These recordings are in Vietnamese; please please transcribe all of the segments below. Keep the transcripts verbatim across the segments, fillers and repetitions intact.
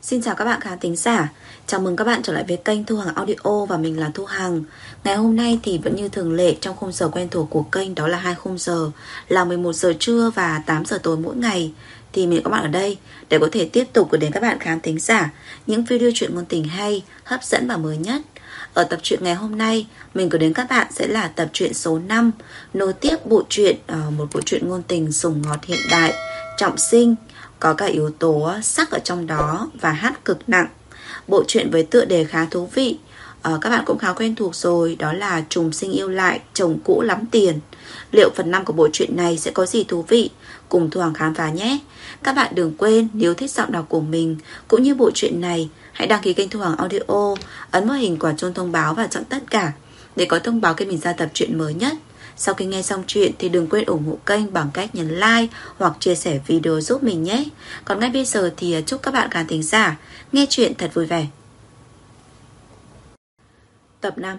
Xin chào các bạn khán thính giả. Chào mừng các bạn trở lại với kênh Thu Hằng Audio và mình là Thu Hằng. Ngày hôm nay thì vẫn như thường lệ trong khung giờ quen thuộc của kênh, đó là hai khung giờ là mười một giờ trưa và tám giờ tối mỗi ngày. Thì mình có các bạn ở đây để có thể tiếp tục gửi đến các bạn khán thính giả những video truyện ngôn tình hay, hấp dẫn và mới nhất. Ở tập truyện ngày hôm nay, mình gửi đến các bạn sẽ là tập truyện số năm, nối tiếp bộ truyện uh, một bộ truyện ngôn tình sùng ngọt hiện đại, trọng sinh, có cả yếu tố sắc ở trong đó và hát cực nặng. Bộ truyện với tựa đề khá thú vị, à, các bạn cũng khá quen thuộc rồi, đó là Trùng Sinh Yêu Lại, Chồng Cũ Lắm Tiền. Liệu phần năm của bộ truyện này sẽ có gì thú vị? Cùng Thu Hằng khám phá nhé. Các bạn đừng quên nếu thích giọng đọc của mình cũng như bộ truyện này, hãy đăng ký kênh Thu Hằng Audio, ấn vào hình quả chuông thông báo và chọn tất cả để có thông báo khi mình ra tập truyện mới nhất. Sau khi nghe xong chuyện thì đừng quên ủng hộ kênh bằng cách nhấn like hoặc chia sẻ video giúp mình nhé. Còn ngay bây giờ thì chúc các bạn khán thính giả nghe chuyện thật vui vẻ. Tập năm.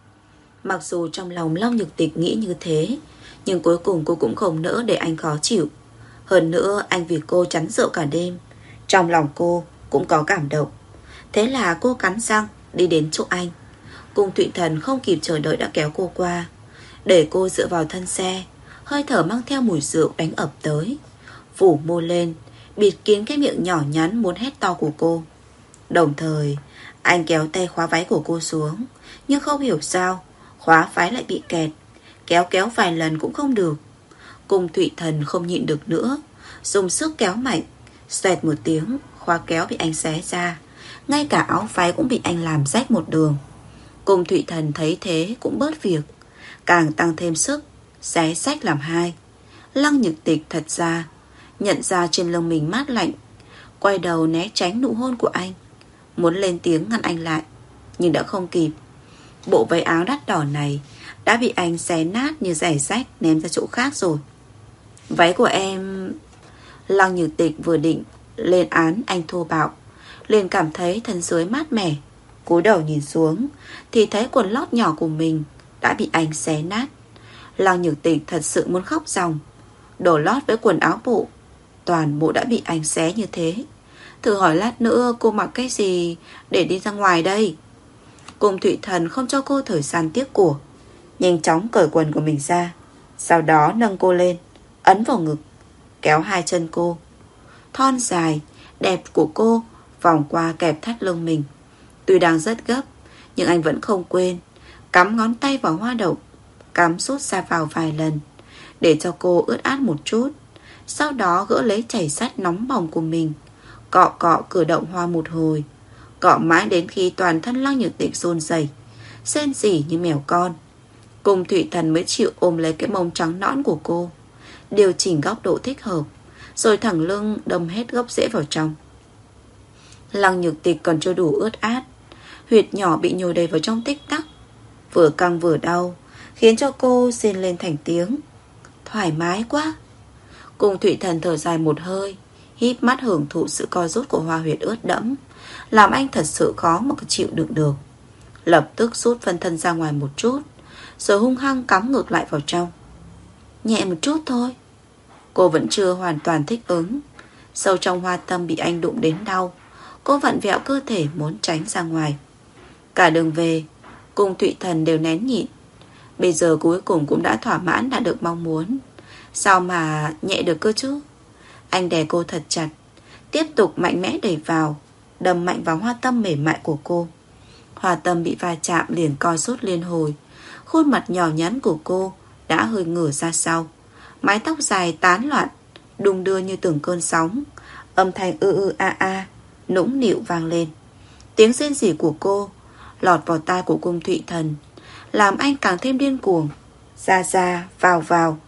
Mặc dù trong lòng Long Nhược Tịch nghĩ như thế, nhưng cuối cùng cô cũng không nỡ để anh khó chịu. Hơn nữa anh vì cô chắn rượu cả đêm, trong lòng cô cũng có cảm động. Thế là cô cắn răng đi đến chỗ anh. Cung Thụy Thần không kịp chờ đợi đã kéo cô qua, để cô dựa vào thân xe. Hơi thở mang theo mùi rượu đánh ập tới, phủ môi lên, bịt kín cái miệng nhỏ nhắn muốn hét to của cô. Đồng thời anh kéo tay khóa váy của cô xuống, nhưng không hiểu sao khóa váy lại bị kẹt. Kéo kéo vài lần cũng không được. Cung Thụy Thần không nhịn được nữa, dùng sức kéo mạnh. Xoẹt một tiếng, khóa kéo bị anh xé ra, ngay cả áo váy cũng bị anh làm rách một đường. Cung Thụy Thần thấy thế cũng bớt việc, càng tăng thêm sức, xé xách làm hai. Lăng Nhược Tịch thật ra nhận ra trên lông mình mát lạnh, quay đầu né tránh nụ hôn của anh, muốn lên tiếng ngăn anh lại, nhưng đã không kịp. Bộ váy áo đắt đỏ này đã bị anh xé nát như giày rách, ném ra chỗ khác rồi. Váy của em... Lăng Nhược Tịch vừa định lên án anh thô bạo, liền cảm thấy thân dưới mát mẻ. Cúi đầu nhìn xuống thì thấy quần lót nhỏ của mình đã bị anh xé nát. Lăng Nhược Tịch thật sự muốn khóc ròng. Đồ lót với quần áo bộ toàn bộ đã bị anh xé như thế. Thử hỏi lát nữa cô mặc cái gì để đi ra ngoài đây? Cung Thụy Thần không cho cô thời gian tiếc của, nhanh chóng cởi quần của mình ra, sau đó nâng cô lên, ấn vào ngực, kéo hai chân cô. Thon dài, đẹp của cô vòng qua kẹp thắt lưng mình. Tuy đang rất gấp, nhưng anh vẫn không quên cắm ngón tay vào hoa đậu, cắm sút ra vào vài lần để cho cô ướt át một chút. Sau đó gỡ lấy chảy sắt nóng bỏng của mình, cọ cọ cử động hoa một hồi, cọ mãi đến khi toàn thân Lăng Nhược Tịch run rẩy, rên rỉ như mèo con. Cung Thụy Thần mới chịu ôm lấy cái mông trắng nõn của cô, điều chỉnh góc độ thích hợp, rồi thẳng lưng đâm hết gốc rễ vào trong. Lăng Nhược Tịch còn chưa đủ ướt át, huyệt nhỏ bị nhồi đầy vào trong tích tắc, vừa căng vừa đau, khiến cho cô rên lên thành tiếng. Thoải mái quá. Cung Thụy Thần thở dài một hơi, híp mắt hưởng thụ sự co rút của hoa huyệt ướt đẫm, làm anh thật sự khó mà chịu đựng được. Lập tức rút phân thân ra ngoài một chút, rồi hung hăng cắm ngược lại vào trong. Nhẹ một chút thôi. Cô vẫn chưa hoàn toàn thích ứng. Sâu trong hoa tâm bị anh đụng đến đau, cô vặn vẹo cơ thể muốn tránh ra ngoài. Cả đường về, Cung Thụy Thần đều nén nhịn. Bây giờ cuối cùng cũng đã thỏa mãn, đã được mong muốn. Sao mà nhẹ được cơ chứ? Anh đè cô thật chặt, tiếp tục mạnh mẽ đẩy vào, đâm mạnh vào hoa tâm mềm mại của cô. Hoa tâm bị va chạm liền co rút liên hồi. Khuôn mặt nhỏ nhắn của cô đã hơi ngửa ra sau, mái tóc dài tán loạn, đung đưa như từng cơn sóng. Âm thanh ư ư a a nũng nịu vang lên. Tiếng rên rỉ của cô lọt vào tai của Cung Thụy Thần, làm anh càng thêm điên cuồng. Ra ra vào vào,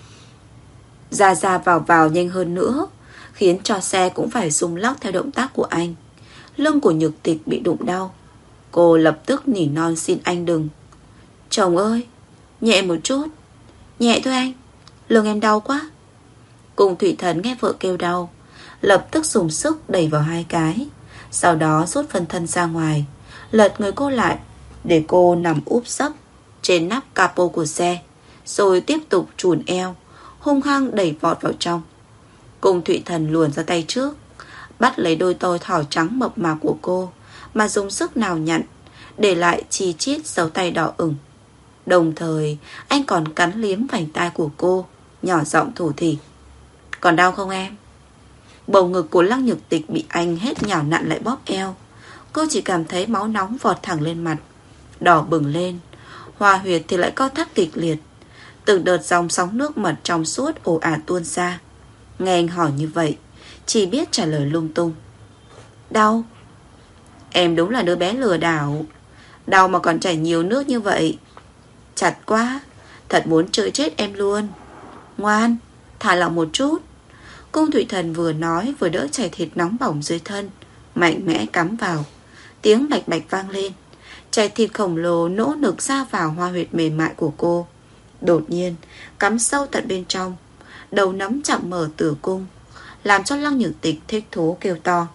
ra ra vào vào nhanh hơn nữa, khiến cho xe cũng phải rung lắc theo động tác của anh. Lưng của Nhược Tịch bị đụng đau, cô lập tức nỉ non xin anh đừng. Chồng ơi, nhẹ một chút. Nhẹ thôi anh, lưng em đau quá. Cung Thụy Thần nghe vợ kêu đau, lập tức dùng sức đẩy vào hai cái, sau đó rút phân thân ra ngoài, lật người cô lại để cô nằm úp sấp trên nắp capo của xe, rồi tiếp tục chùn eo, hung hăng đẩy vọt vào trong. Cung Thụy Thần luồn ra tay trước, bắt lấy đôi tôi thỏ trắng mập mạp của cô mà dùng sức nào nhặn, để lại chi chít dấu tay đỏ ửng. Đồng thời anh còn cắn liếm vành tai của cô, nhỏ giọng thủ thỉ: "Còn đau không em?" Bầu ngực của Lăng Nhược Tịch bị anh hết nhào nặn lại bóp eo. Cô chỉ cảm thấy máu nóng vọt thẳng lên mặt, đỏ bừng lên. Hoa huyệt thì lại co thắt kịch liệt. Từng đợt dòng sóng nước mật trong suốt ồ ạt tuôn ra. Nghe anh hỏi như vậy, chỉ biết trả lời lung tung: "Đau." "Em đúng là đứa bé lừa đảo. Đau mà còn chảy nhiều nước như vậy. Chặt quá, thật muốn chơi chết em luôn. Ngoan, thả lỏng một chút." Cung Thụy Thần vừa nói vừa đỡ chảy thịt nóng bỏng dưới thân, mạnh mẽ cắm vào. Tiếng bạch bạch vang lên. Chảy thịt khổng lồ nỗ lực ra vào hoa huyệt mềm mại của cô. Đột nhiên cắm sâu tận bên trong. Đầu nắm chạm mở tử cung, làm cho Lăng Nhược Tịch thích thú kêu to: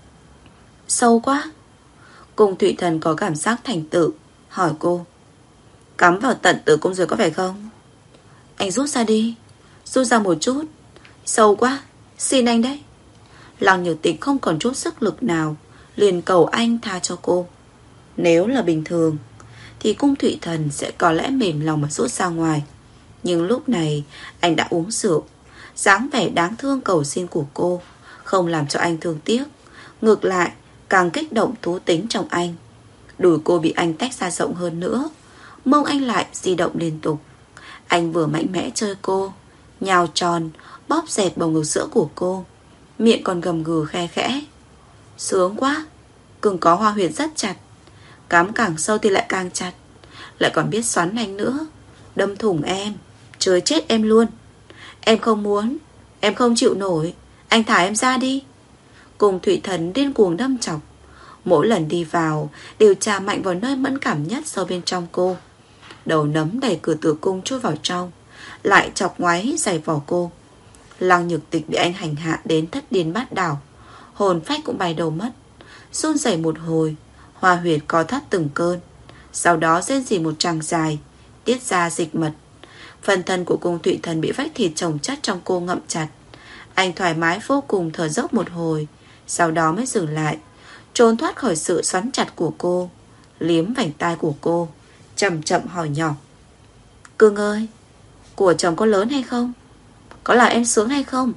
"Sâu quá." Cung Thụy Thần có cảm giác thành tựu, hỏi cô: "Cắm vào tận tử cung rồi có phải không?" "Anh rút ra đi." "Rút ra một chút." "Sâu quá, xin anh đấy." Lăng Nhược Tịch không còn chút sức lực nào, liền cầu anh tha cho cô. Nếu là bình thường thì Cung Thụy Thần sẽ có lẽ mềm lòng mà rút ra ngoài. Nhưng lúc này anh đã uống rượu. Dáng vẻ đáng thương cầu xin của cô không làm cho anh thương tiếc, ngược lại càng kích động thú tính trong anh. Đùi cô bị anh tách ra rộng hơn nữa, mông anh lại di động liên tục. Anh vừa mạnh mẽ chơi cô, nhào tròn bóp dẹt bầu ngực sữa của cô, miệng còn gầm gừ khe khẽ: "Sướng quá." Cưng có hoa huyệt rất chặt, cắm càng sâu thì lại càng chặt, lại còn biết xoắn anh nữa. Đâm thủng em, chơi chết em luôn. Em không muốn, em không chịu nổi, anh thả em ra đi." Cung Thụy Thần điên cuồng đâm chọc. Mỗi lần đi vào đều chà mạnh vào nơi mẫn cảm nhất sâu bên trong cô. Đầu nấm đẩy cửa tử cung chui vào trong, lại chọc ngoáy giày vò cô. Lăng Nhược Tịch bị anh hành hạ đến thất điên bát đảo, hồn phách cũng bay đầu mất. Run rẩy một hồi, hoa huyệt co thắt từng cơn, sau đó rên rỉ một tràng dài, tiết ra dịch mật. Phần thân của Cung Thụy Thần bị vách thịt chồng chất trong cô ngậm chặt. Anh thoải mái vô cùng thở dốc một hồi, sau đó mới dừng lại, trốn thoát khỏi sự xoắn chặt của cô, liếm vành tai của cô, chậm chậm hỏi nhỏ: "Cưng ơi, của chồng có lớn hay không? Có làm em sướng hay không?"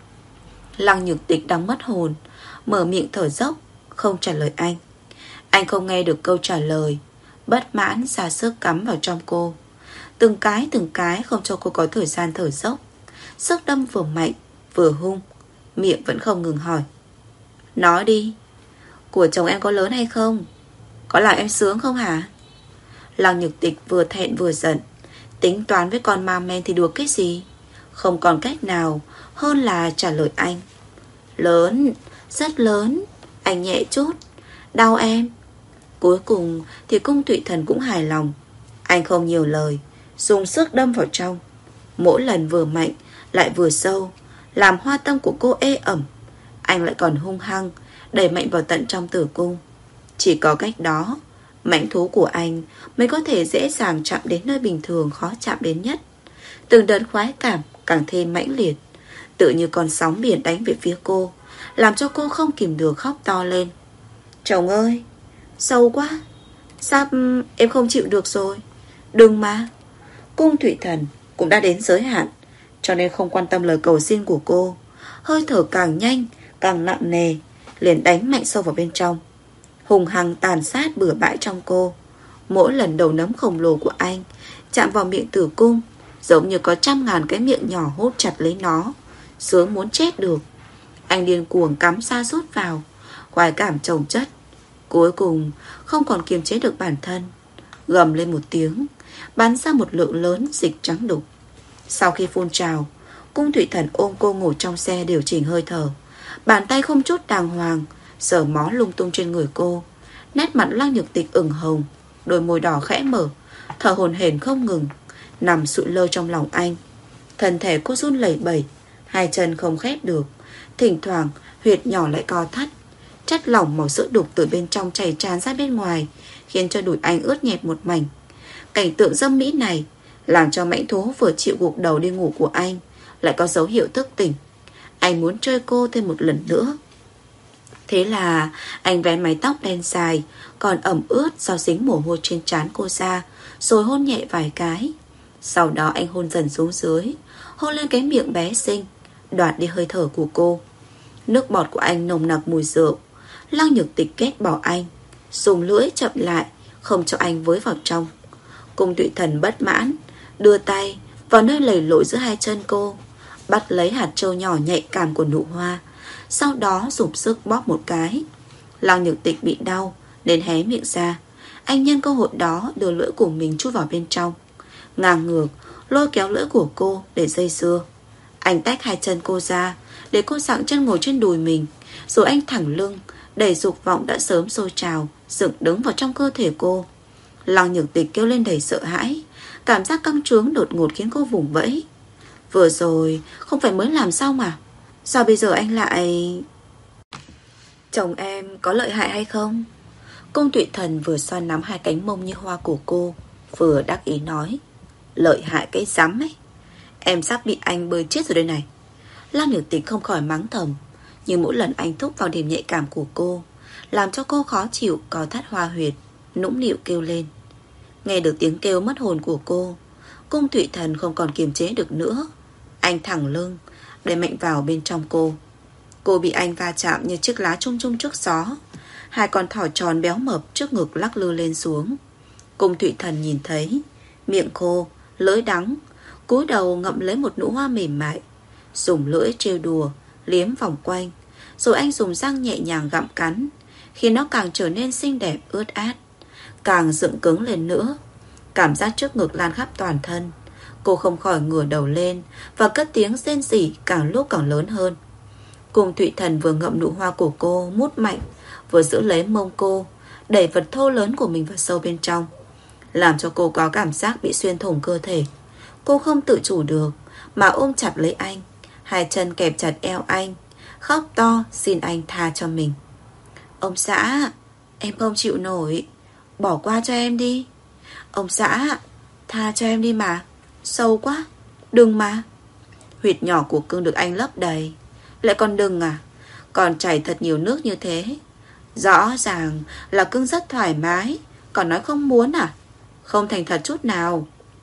Lăng Nhược Tịch đang mất hồn, mở miệng thở dốc, không trả lời anh. Anh không nghe được câu trả lời, bất mãn ra sức cắm vào trong cô, từng cái từng cái không cho cô có thời gian thở dốc. Sức đâm vừa mạnh vừa hung, miệng vẫn không ngừng hỏi: "Nói đi, của chồng em có lớn hay không? Có làm em sướng không hả?" Lăng Nhược Tịch vừa thẹn vừa giận, tính toán với con ma men thì đùa cái gì. Không còn cách nào hơn là trả lời anh: "Lớn, rất lớn, anh nhẹ chút, đau em." Cuối cùng thì Cung Thụy Thần cũng hài lòng. Anh không nhiều lời, dùng sức đâm vào trong. Mỗi lần vừa mạnh lại vừa sâu, làm hoa tâm của cô ê ẩm. Anh lại còn hung hăng đẩy mạnh vào tận trong tử cung. Chỉ có cách đó, mãnh thú của anh mới có thể dễ dàng chạm đến nơi bình thường khó chạm đến nhất. Từng đợt khoái cảm càng thêm mãnh liệt, tự như con sóng biển đánh về phía cô, làm cho cô không kìm được khóc to lên: "Chồng ơi, sâu quá, sắp em không chịu được rồi, đừng mà." Cung Thụy Thần cũng đã đến giới hạn, cho nên không quan tâm lời cầu xin của cô. Hơi thở càng nhanh càng nặng nề, liền đánh mạnh sâu vào bên trong, hùng hăng tàn sát bừa bãi trong cô. Mỗi lần đầu nấm khổng lồ của anh chạm vào miệng tử cung, giống như có trăm ngàn cái miệng nhỏ hút chặt lấy nó, sướng muốn chết được. Anh điên cuồng cắm sa rút vào, khoái cảm chồng chất. Cuối cùng không còn kiềm chế được bản thân, gầm lên một tiếng, bắn ra một lượng lớn dịch trắng đục. Sau khi phun trào, Cung Thụy Thần ôm cô ngủ trong xe điều chỉnh hơi thở, bàn tay không chút đàng hoàng sờ mó lung tung trên người cô. Nét mặt Lăng Nhược Tịch ửng hồng, đôi môi đỏ khẽ mở, thở hổn hển không ngừng, nằm sụi lơ trong lòng anh. Thân thể cô run lẩy bẩy, hai chân không khép được, thỉnh thoảng huyệt nhỏ lại co thắt. Chất lỏng màu sữa đục từ bên trong chảy tràn ra bên ngoài, khiến cho đùi anh ướt nhẹp một mảnh. Cảnh tượng dâm mỹ này làm cho mãnh thú vừa chịu gục đầu đi ngủ của anh lại có dấu hiệu thức tỉnh. Anh muốn chơi cô thêm một lần nữa. Thế là anh vén mái tóc đen dài còn ẩm ướt do dính mồ hôi trên trán cô ra, rồi hôn nhẹ vài cái. Sau đó anh hôn dần xuống dưới, hôn lên cái miệng bé xinh, đoạt đi hơi thở của cô. Nước bọt của anh nồng nặc mùi rượu. Lăng Nhược Tịch ghét bỏ anh, dùng lưỡi chậm lại, không cho anh với vào trong. Cung Thụy Thần bất mãn, đưa tay vào nơi lầy lội giữa hai chân cô, bắt lấy hạt trâu nhỏ nhạy cảm của nụ hoa, sau đó dùng sức bóp một cái. Lăng Nhược Tịch bị đau nên hé miệng ra. Anh nhân cơ hội đó đưa lưỡi của mình chui vào bên trong, ngang ngược lôi kéo lưỡi của cô để dây dưa. Anh tách hai chân cô ra để cô dặng chân ngồi trên đùi mình, rồi anh thẳng lưng đẩy dục vọng đã sớm sôi trào dựng đứng vào trong cơ thể cô. Lăng Nhược Tịch kêu lên đầy sợ hãi. Cảm giác căng trướng đột ngột khiến cô vùng vẫy. Vừa rồi không phải mới làm sao mà, sao bây giờ anh lại... Chồng em có lợi hại hay không? Cung Thụy Thần vừa xoa nắm hai cánh mông như hoa của cô, vừa đắc ý nói. Lợi hại cái rắm ấy, em sắp bị anh bơi chết rồi đây này. Lăng Nhược Tịch không khỏi mắng thầm, nhưng mỗi lần anh thúc vào điểm nhạy cảm của cô, làm cho cô khó chịu, co thắt hoa huyệt, nũng nịu kêu lên. Nghe được tiếng kêu mất hồn của cô, Cung Thụy Thần không còn kiềm chế được nữa. Anh thẳng lưng đẩy mạnh vào bên trong cô. Cô bị anh va chạm như chiếc lá chung chung trước gió. Hai con thỏ tròn béo mập trước ngực lắc lư lên xuống. Cung Thụy Thần nhìn thấy, miệng khô, lưỡi đắng, cúi đầu ngậm lấy một nụ hoa mềm mại, dùng lưỡi trêu đùa, liếm vòng quanh, rồi anh dùng răng nhẹ nhàng gặm cắn, khiến nó càng trở nên xinh đẹp ướt át, càng dựng cứng lên nữa. Cảm giác trước ngực lan khắp toàn thân. Cô không khỏi ngửa đầu lên và cất tiếng rên rỉ càng lúc càng lớn hơn. Cung Thụy Thần vừa ngậm nụ hoa của cô mút mạnh, vừa giữ lấy mông cô, đẩy vật thô lớn của mình vào sâu bên trong, làm cho cô có cảm giác bị xuyên thủng cơ thể. Cô không tự chủ được mà ôm chặt lấy anh, hai chân kẹp chặt eo anh, khóc to xin anh tha cho mình. Ông xã, em không chịu nổi, bỏ qua cho em đi. Ông xã, tha cho em đi mà, sâu quá, đừng mà. Huyệt nhỏ của cưng được anh lấp đầy, lại còn đừng à? Còn chảy thật nhiều nước như thế. Rõ ràng là cưng rất thoải mái, còn nói không muốn à? Không thành thật chút nào.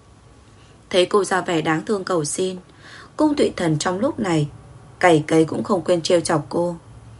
Thấy cô ra vẻ đáng thương cầu xin, Cung Thụy Thần trong lúc này cày cấy cũng không quên trêu chọc cô.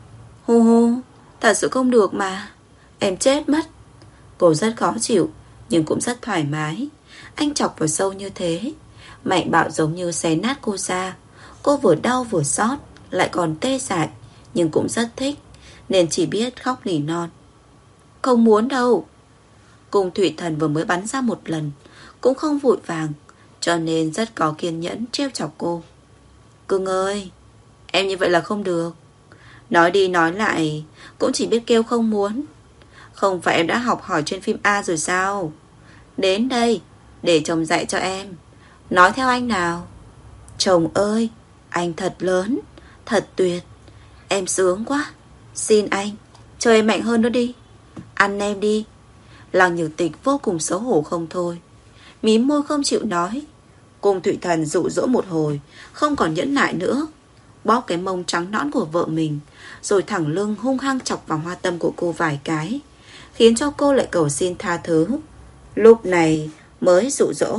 Hu hu, thật sự không được mà, em chết mất. Cô rất khó chịu, nhưng cũng rất thoải mái. Anh chọc vào sâu như thế, mạnh bạo giống như xé nát cô ra. Cô vừa đau vừa xót, lại còn tê dại, nhưng cũng rất thích, nên chỉ biết khóc nỉ non. Không muốn đâu. Cung Thụy Thần vừa mới bắn ra một lần, cũng không vội vàng, cho nên rất có kiên nhẫn trêu chọc cô. Cưng ơi, em như vậy là không được. Nói đi nói lại cũng chỉ biết kêu không muốn. Không phải em đã học hỏi trên phim A rồi sao? Đến đây để chồng dạy cho em. Nói theo anh nào. Chồng ơi, anh thật lớn, thật tuyệt, em sướng quá. Xin anh, cho em mạnh hơn nữa đi. Ăn em đi. Lăng Nhược Tịch vô cùng xấu hổ không thôi, mím môi không chịu nói. Cung Thụy Thần dụ dỗ một hồi, không còn nhẫn nại nữa, bóp cái mông trắng nõn của vợ mình, rồi thẳng lưng hung hăng chọc vào hoa tâm của cô vài cái, khiến cho cô lại cầu xin tha thứ. Lúc này mới dụ dỗ.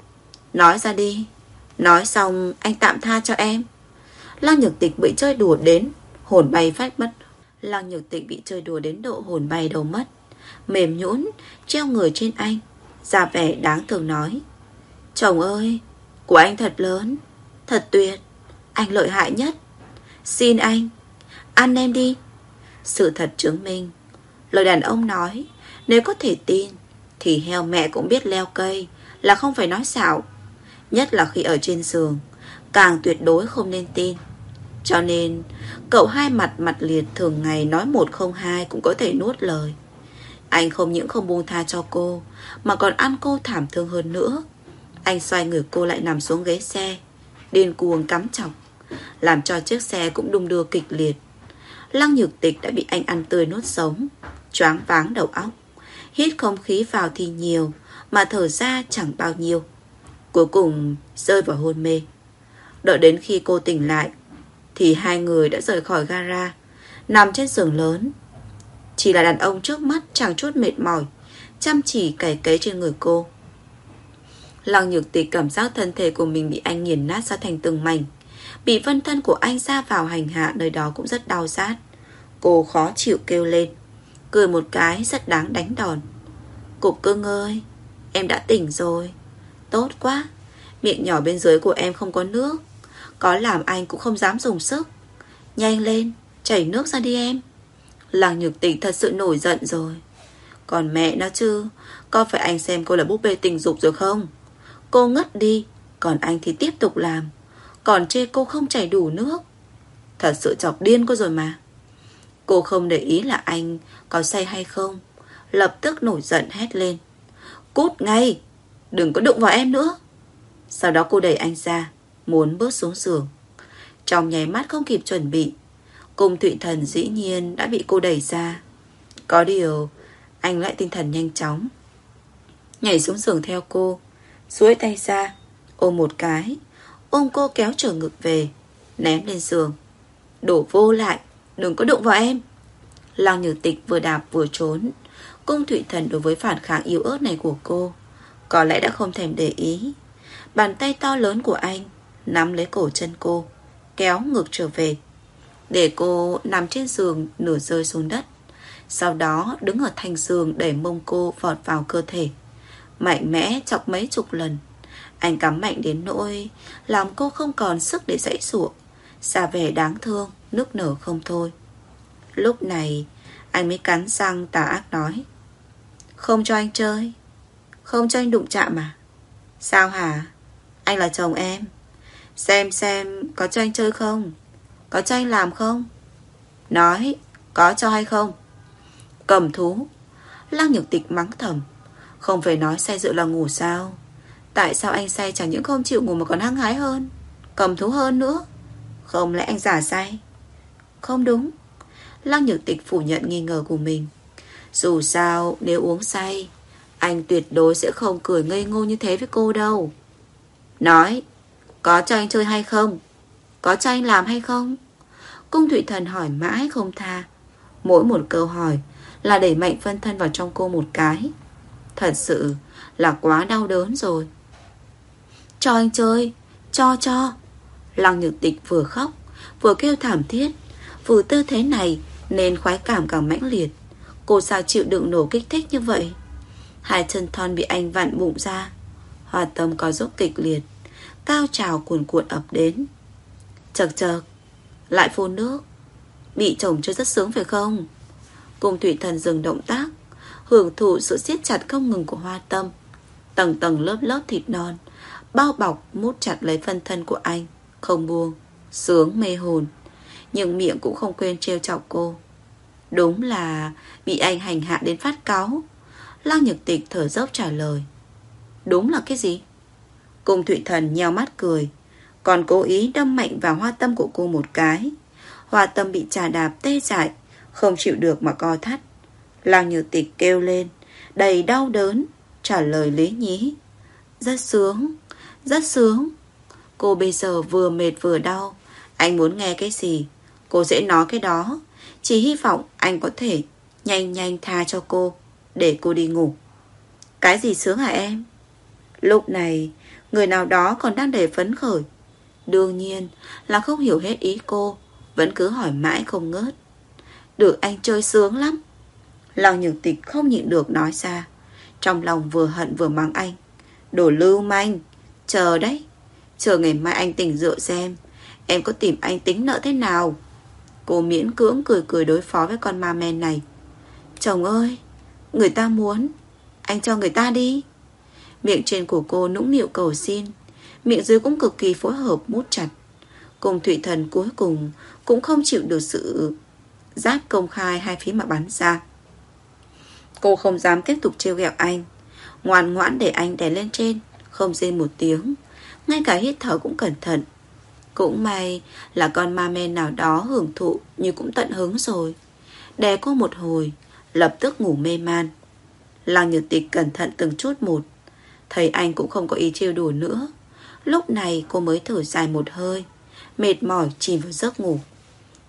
Nói ra đi, nói xong anh tạm tha cho em. Lăng Nhược Tịch bị chơi đùa đến hồn bay phách mất. Lăng Nhược Tịch bị chơi đùa đến độ hồn bay đầu mất, mềm nhũn treo người trên anh, ra vẻ đáng thương nói. Chồng ơi, của anh thật lớn, thật tuyệt, anh lợi hại nhất. Xin anh, ăn em đi. Sự thật chứng minh, lời đàn ông nói, nếu có thể tin, thì heo mẹ cũng biết leo cây, là không phải nói xạo. Nhất là khi ở trên giường, càng tuyệt đối không nên tin. Cho nên cậu hai mặt mặt liệt thường ngày nói một không hai cũng có thể nuốt lời. Anh không những không buông tha cho cô, mà còn ăn cô thảm thương hơn nữa. Anh xoay người cô lại nằm xuống ghế xe, điên cuồng cắm chọc, làm cho chiếc xe cũng đung đưa kịch liệt. Lăng Nhược Tịch đã bị anh ăn tươi nuốt sống, choáng váng đầu óc. Hít không khí vào thì nhiều, mà thở ra chẳng bao nhiêu. Cuối cùng rơi vào hôn mê. Đợi đến khi cô tỉnh lại, thì hai người đã rời khỏi gara. nằm trên giường lớn. Chỉ là đàn ông trước mắt chẳng chút mệt mỏi, chăm chỉ cày cấy trên người cô. Lăng Nhược Tịch cảm giác thân thể của mình bị anh nghiền nát ra thành từng mảnh. Bị phân thân của anh ra vào hành hạ nơi đó cũng rất đau rát. Cô khó chịu kêu lên, cười một cái rất đáng đánh đòn. Cục cưng ơi, em đã tỉnh rồi. Tốt quá. Miệng nhỏ bên dưới của em không có nước, có làm anh cũng không dám dùng sức. Nhanh lên, chảy nước ra đi em. Lăng Nhược Tịch thật sự nổi giận rồi. Còn mẹ nó chứ, có phải anh xem cô là búp bê tình dục rồi không? Cô ngất đi, còn anh thì tiếp tục làm, còn chê cô không chảy đủ nước. Thật sự chọc điên cô rồi mà. Cô không để ý là anh có say hay không, lập tức nổi giận hét lên, cút ngay, đừng có đụng vào em nữa. Sau đó cô đẩy anh ra, muốn bước xuống giường. Trong nháy mắt không kịp chuẩn bị, Cung Thụy Thần dĩ nhiên đã bị cô đẩy ra. Có điều anh lại tinh thần nhanh chóng, nhảy xuống giường theo cô, duỗi tay ra, ôm một cái, ôm cô kéo trở ngực về, ném lên giường. Đổ vô lại, đừng có đụng vào em. Lăng Nhược Tịch vừa đạp vừa trốn. Cung Thụy Thần đối với phản kháng yếu ớt này của cô có lẽ đã không thèm để ý. Bàn tay to lớn của anh nắm lấy cổ chân cô, kéo ngược trở về, để cô nằm trên giường nửa rơi xuống đất. Sau đó đứng ở thành giường đẩy mông cô vọt vào cơ thể, mạnh mẽ chọc mấy chục lần. Anh cắm mạnh đến nỗi làm cô không còn sức để giãy giụa, xa vẻ đáng thương, nức nở không thôi. Lúc này anh mới cắn răng tà ác nói, không cho anh chơi, không cho anh đụng chạm à? Sao hả? Anh là chồng em, xem xem có cho anh chơi không, có cho anh làm không? Nói, có cho hay không? Cầm thú. Lăng Nhược Tịch mắng thầm, không phải nói say rượu là ngủ sao? Tại sao anh say chẳng những không chịu ngủ mà còn hăng hái hơn, cầm thú hơn nữa? Không lẽ anh giả say? Không đúng. Lăng Nhược Tịch phủ nhận nghi ngờ của mình. Dù sao nếu uống say, anh tuyệt đối sẽ không cười ngây ngô như thế với cô đâu. Nói, có cho anh chơi hay không? Có cho anh làm hay không? Cung Thụy Thần hỏi mãi không tha. Mỗi một câu hỏi là đẩy mạnh phân thân vào trong cô một cái. Thật sự là quá đau đớn rồi. Cho anh chơi, cho cho. Lăng Nhược Tịch vừa khóc vừa kêu thảm thiết. Vừa tư thế này nên khoái cảm càng mãnh liệt. Cô sao chịu đựng nổ kích thích như vậy? Hai chân thon bị anh vặn bụng ra, Hoa Tâm có dốc kịch liệt, cao trào cuồn cuộn ập đến. Chật chật, lại phun nước. Bị chồng chơi rất sướng phải không? Cung Thụy Thần dừng động tác, hưởng thụ sự siết chặt không ngừng của Hoa Tâm. Tầng tầng lớp lớp thịt non bao bọc mút chặt lấy phân thân của anh, không buông, sướng mê hồn. Nhưng miệng cũng không quên trêu chọc cô. Đúng là bị anh hành hạ đến phát cáu. Lăng Nhược Tịch thở dốc trả lời, đúng là cái gì? Cung Thụy Thần nheo mắt cười, còn cố ý đâm mạnh vào Hoa Tâm của cô một cái. Hoa Tâm bị chà đạp tê dại, không chịu được mà co thắt. Lăng Nhược Tịch kêu lên đầy đau đớn, trả lời lý nhí, rất sướng, rất sướng. Cô bây giờ vừa mệt vừa đau, anh muốn nghe cái gì cô sẽ nói cái đó. Chỉ hy vọng anh có thể nhanh nhanh tha cho cô, để cô đi ngủ. Cái gì sướng hả em? Lúc này người nào đó còn đang đầy phấn khởi, đương nhiên là không hiểu hết ý cô, vẫn cứ hỏi mãi không ngớt. Được anh chơi sướng lắm. Lăng Nhược Tịch không nhịn được nói ra, trong lòng vừa hận vừa mắng anh, đồ lưu manh. Chờ đấy, chờ ngày mai anh tỉnh rượu xem em có tìm anh tính nợ thế nào. Cô miễn cưỡng cười cười đối phó với con ma men này. Chồng ơi, người ta muốn, anh cho người ta đi. Miệng trên của cô nũng nịu cầu xin, miệng dưới cũng cực kỳ phối hợp mút chặt. Cung Thụy Thần cuối cùng cũng không chịu được sự giáp công khai hai phía mà bắn ra. Cô không dám tiếp tục trêu ghẹo anh, ngoan ngoãn để anh đè lên trên, không rên một tiếng, ngay cả hít thở cũng cẩn thận. Cũng may là con ma men nào đó hưởng thụ như cũng tận hứng rồi, đè cô một hồi, lập tức ngủ mê man. Lăng Nhược Tịch cẩn thận từng chút một, thấy anh cũng không có ý trêu đùa nữa. Lúc này cô mới thở dài một hơi, mệt mỏi chìm vào giấc ngủ.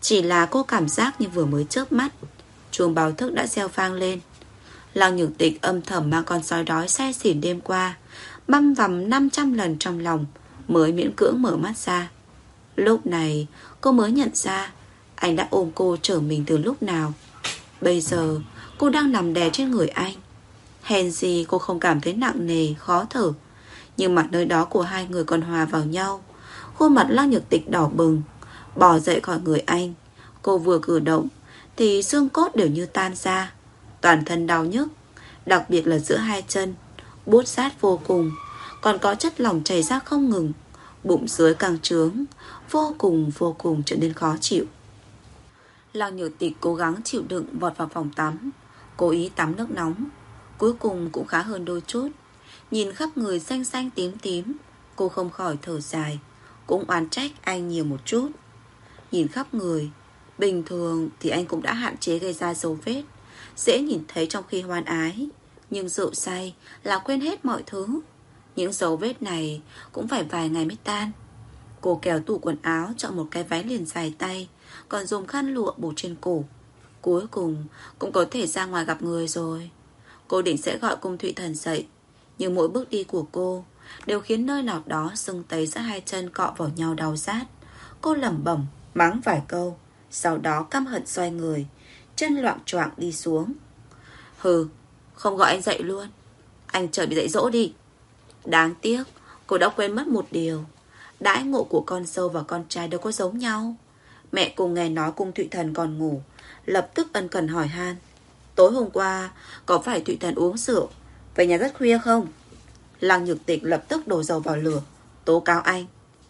Chỉ là cô cảm giác như vừa mới chớp mắt, chuông báo thức đã reo vang lên. Lăng Nhược Tịch âm thầm mang con sói đói say xỉn đêm qua băm vằm năm trăm lần trong lòng, mới miễn cưỡng mở mắt ra. Lúc này cô mới nhận ra anh đã ôm cô chở mình từ lúc nào. Bây giờ cô đang nằm đè trên người anh. Hèn gì cô không cảm thấy nặng nề, khó thở. Nhưng mà nơi đó của hai người còn hòa vào nhau. Khuôn mặt Lăng Nhược Tịch đỏ bừng. Bò dậy khỏi người anh, cô vừa cử động thì xương cốt đều như tan ra. Toàn thân đau nhức, đặc biệt là giữa hai chân, buốt rát vô cùng. Còn có chất lỏng chảy ra không ngừng. Bụng dưới càng trướng, vô cùng vô cùng trở nên khó chịu. Lăng Nhược Tịch cố gắng chịu đựng vọt vào phòng tắm, cố ý tắm nước nóng. Cuối cùng cũng khá hơn đôi chút. Nhìn khắp người xanh xanh tím tím, cô không khỏi thở dài, cũng oán trách anh nhiều một chút. Nhìn khắp người, bình thường thì anh cũng đã hạn chế gây ra dấu vết, dễ nhìn thấy trong khi hoan ái. Nhưng rượu say là quên hết mọi thứ. Những dấu vết này cũng phải vài ngày mới tan. Cô kéo tủ quần áo, chọn một cái váy liền dài tay, còn dùng khăn lụa buộc trên cổ. Cuối cùng cũng có thể ra ngoài gặp người rồi. Cô định sẽ gọi Cung Thụy Thần dậy, nhưng mỗi bước đi của cô đều khiến nơi nào đó sưng tấy giữa hai chân cọ vào nhau đau rát. Cô lẩm bẩm mắng vài câu, sau đó căm hận xoay người, chân loạng choạng đi xuống. Hừ, không gọi anh dậy luôn, anh chờ bị dạy dỗ đi. Đáng tiếc cô đã quên mất một điều. Đãi ngộ của con dâu và con trai đâu có giống nhau. Mẹ cô nghe nói Cung Thụy Thần còn ngủ, lập tức ân cần hỏi han: tối hôm qua có phải Thụy Thần uống rượu, về nhà rất khuya không? Lăng Nhược Tịch lập tức đổ dầu vào lửa, tố cáo anh.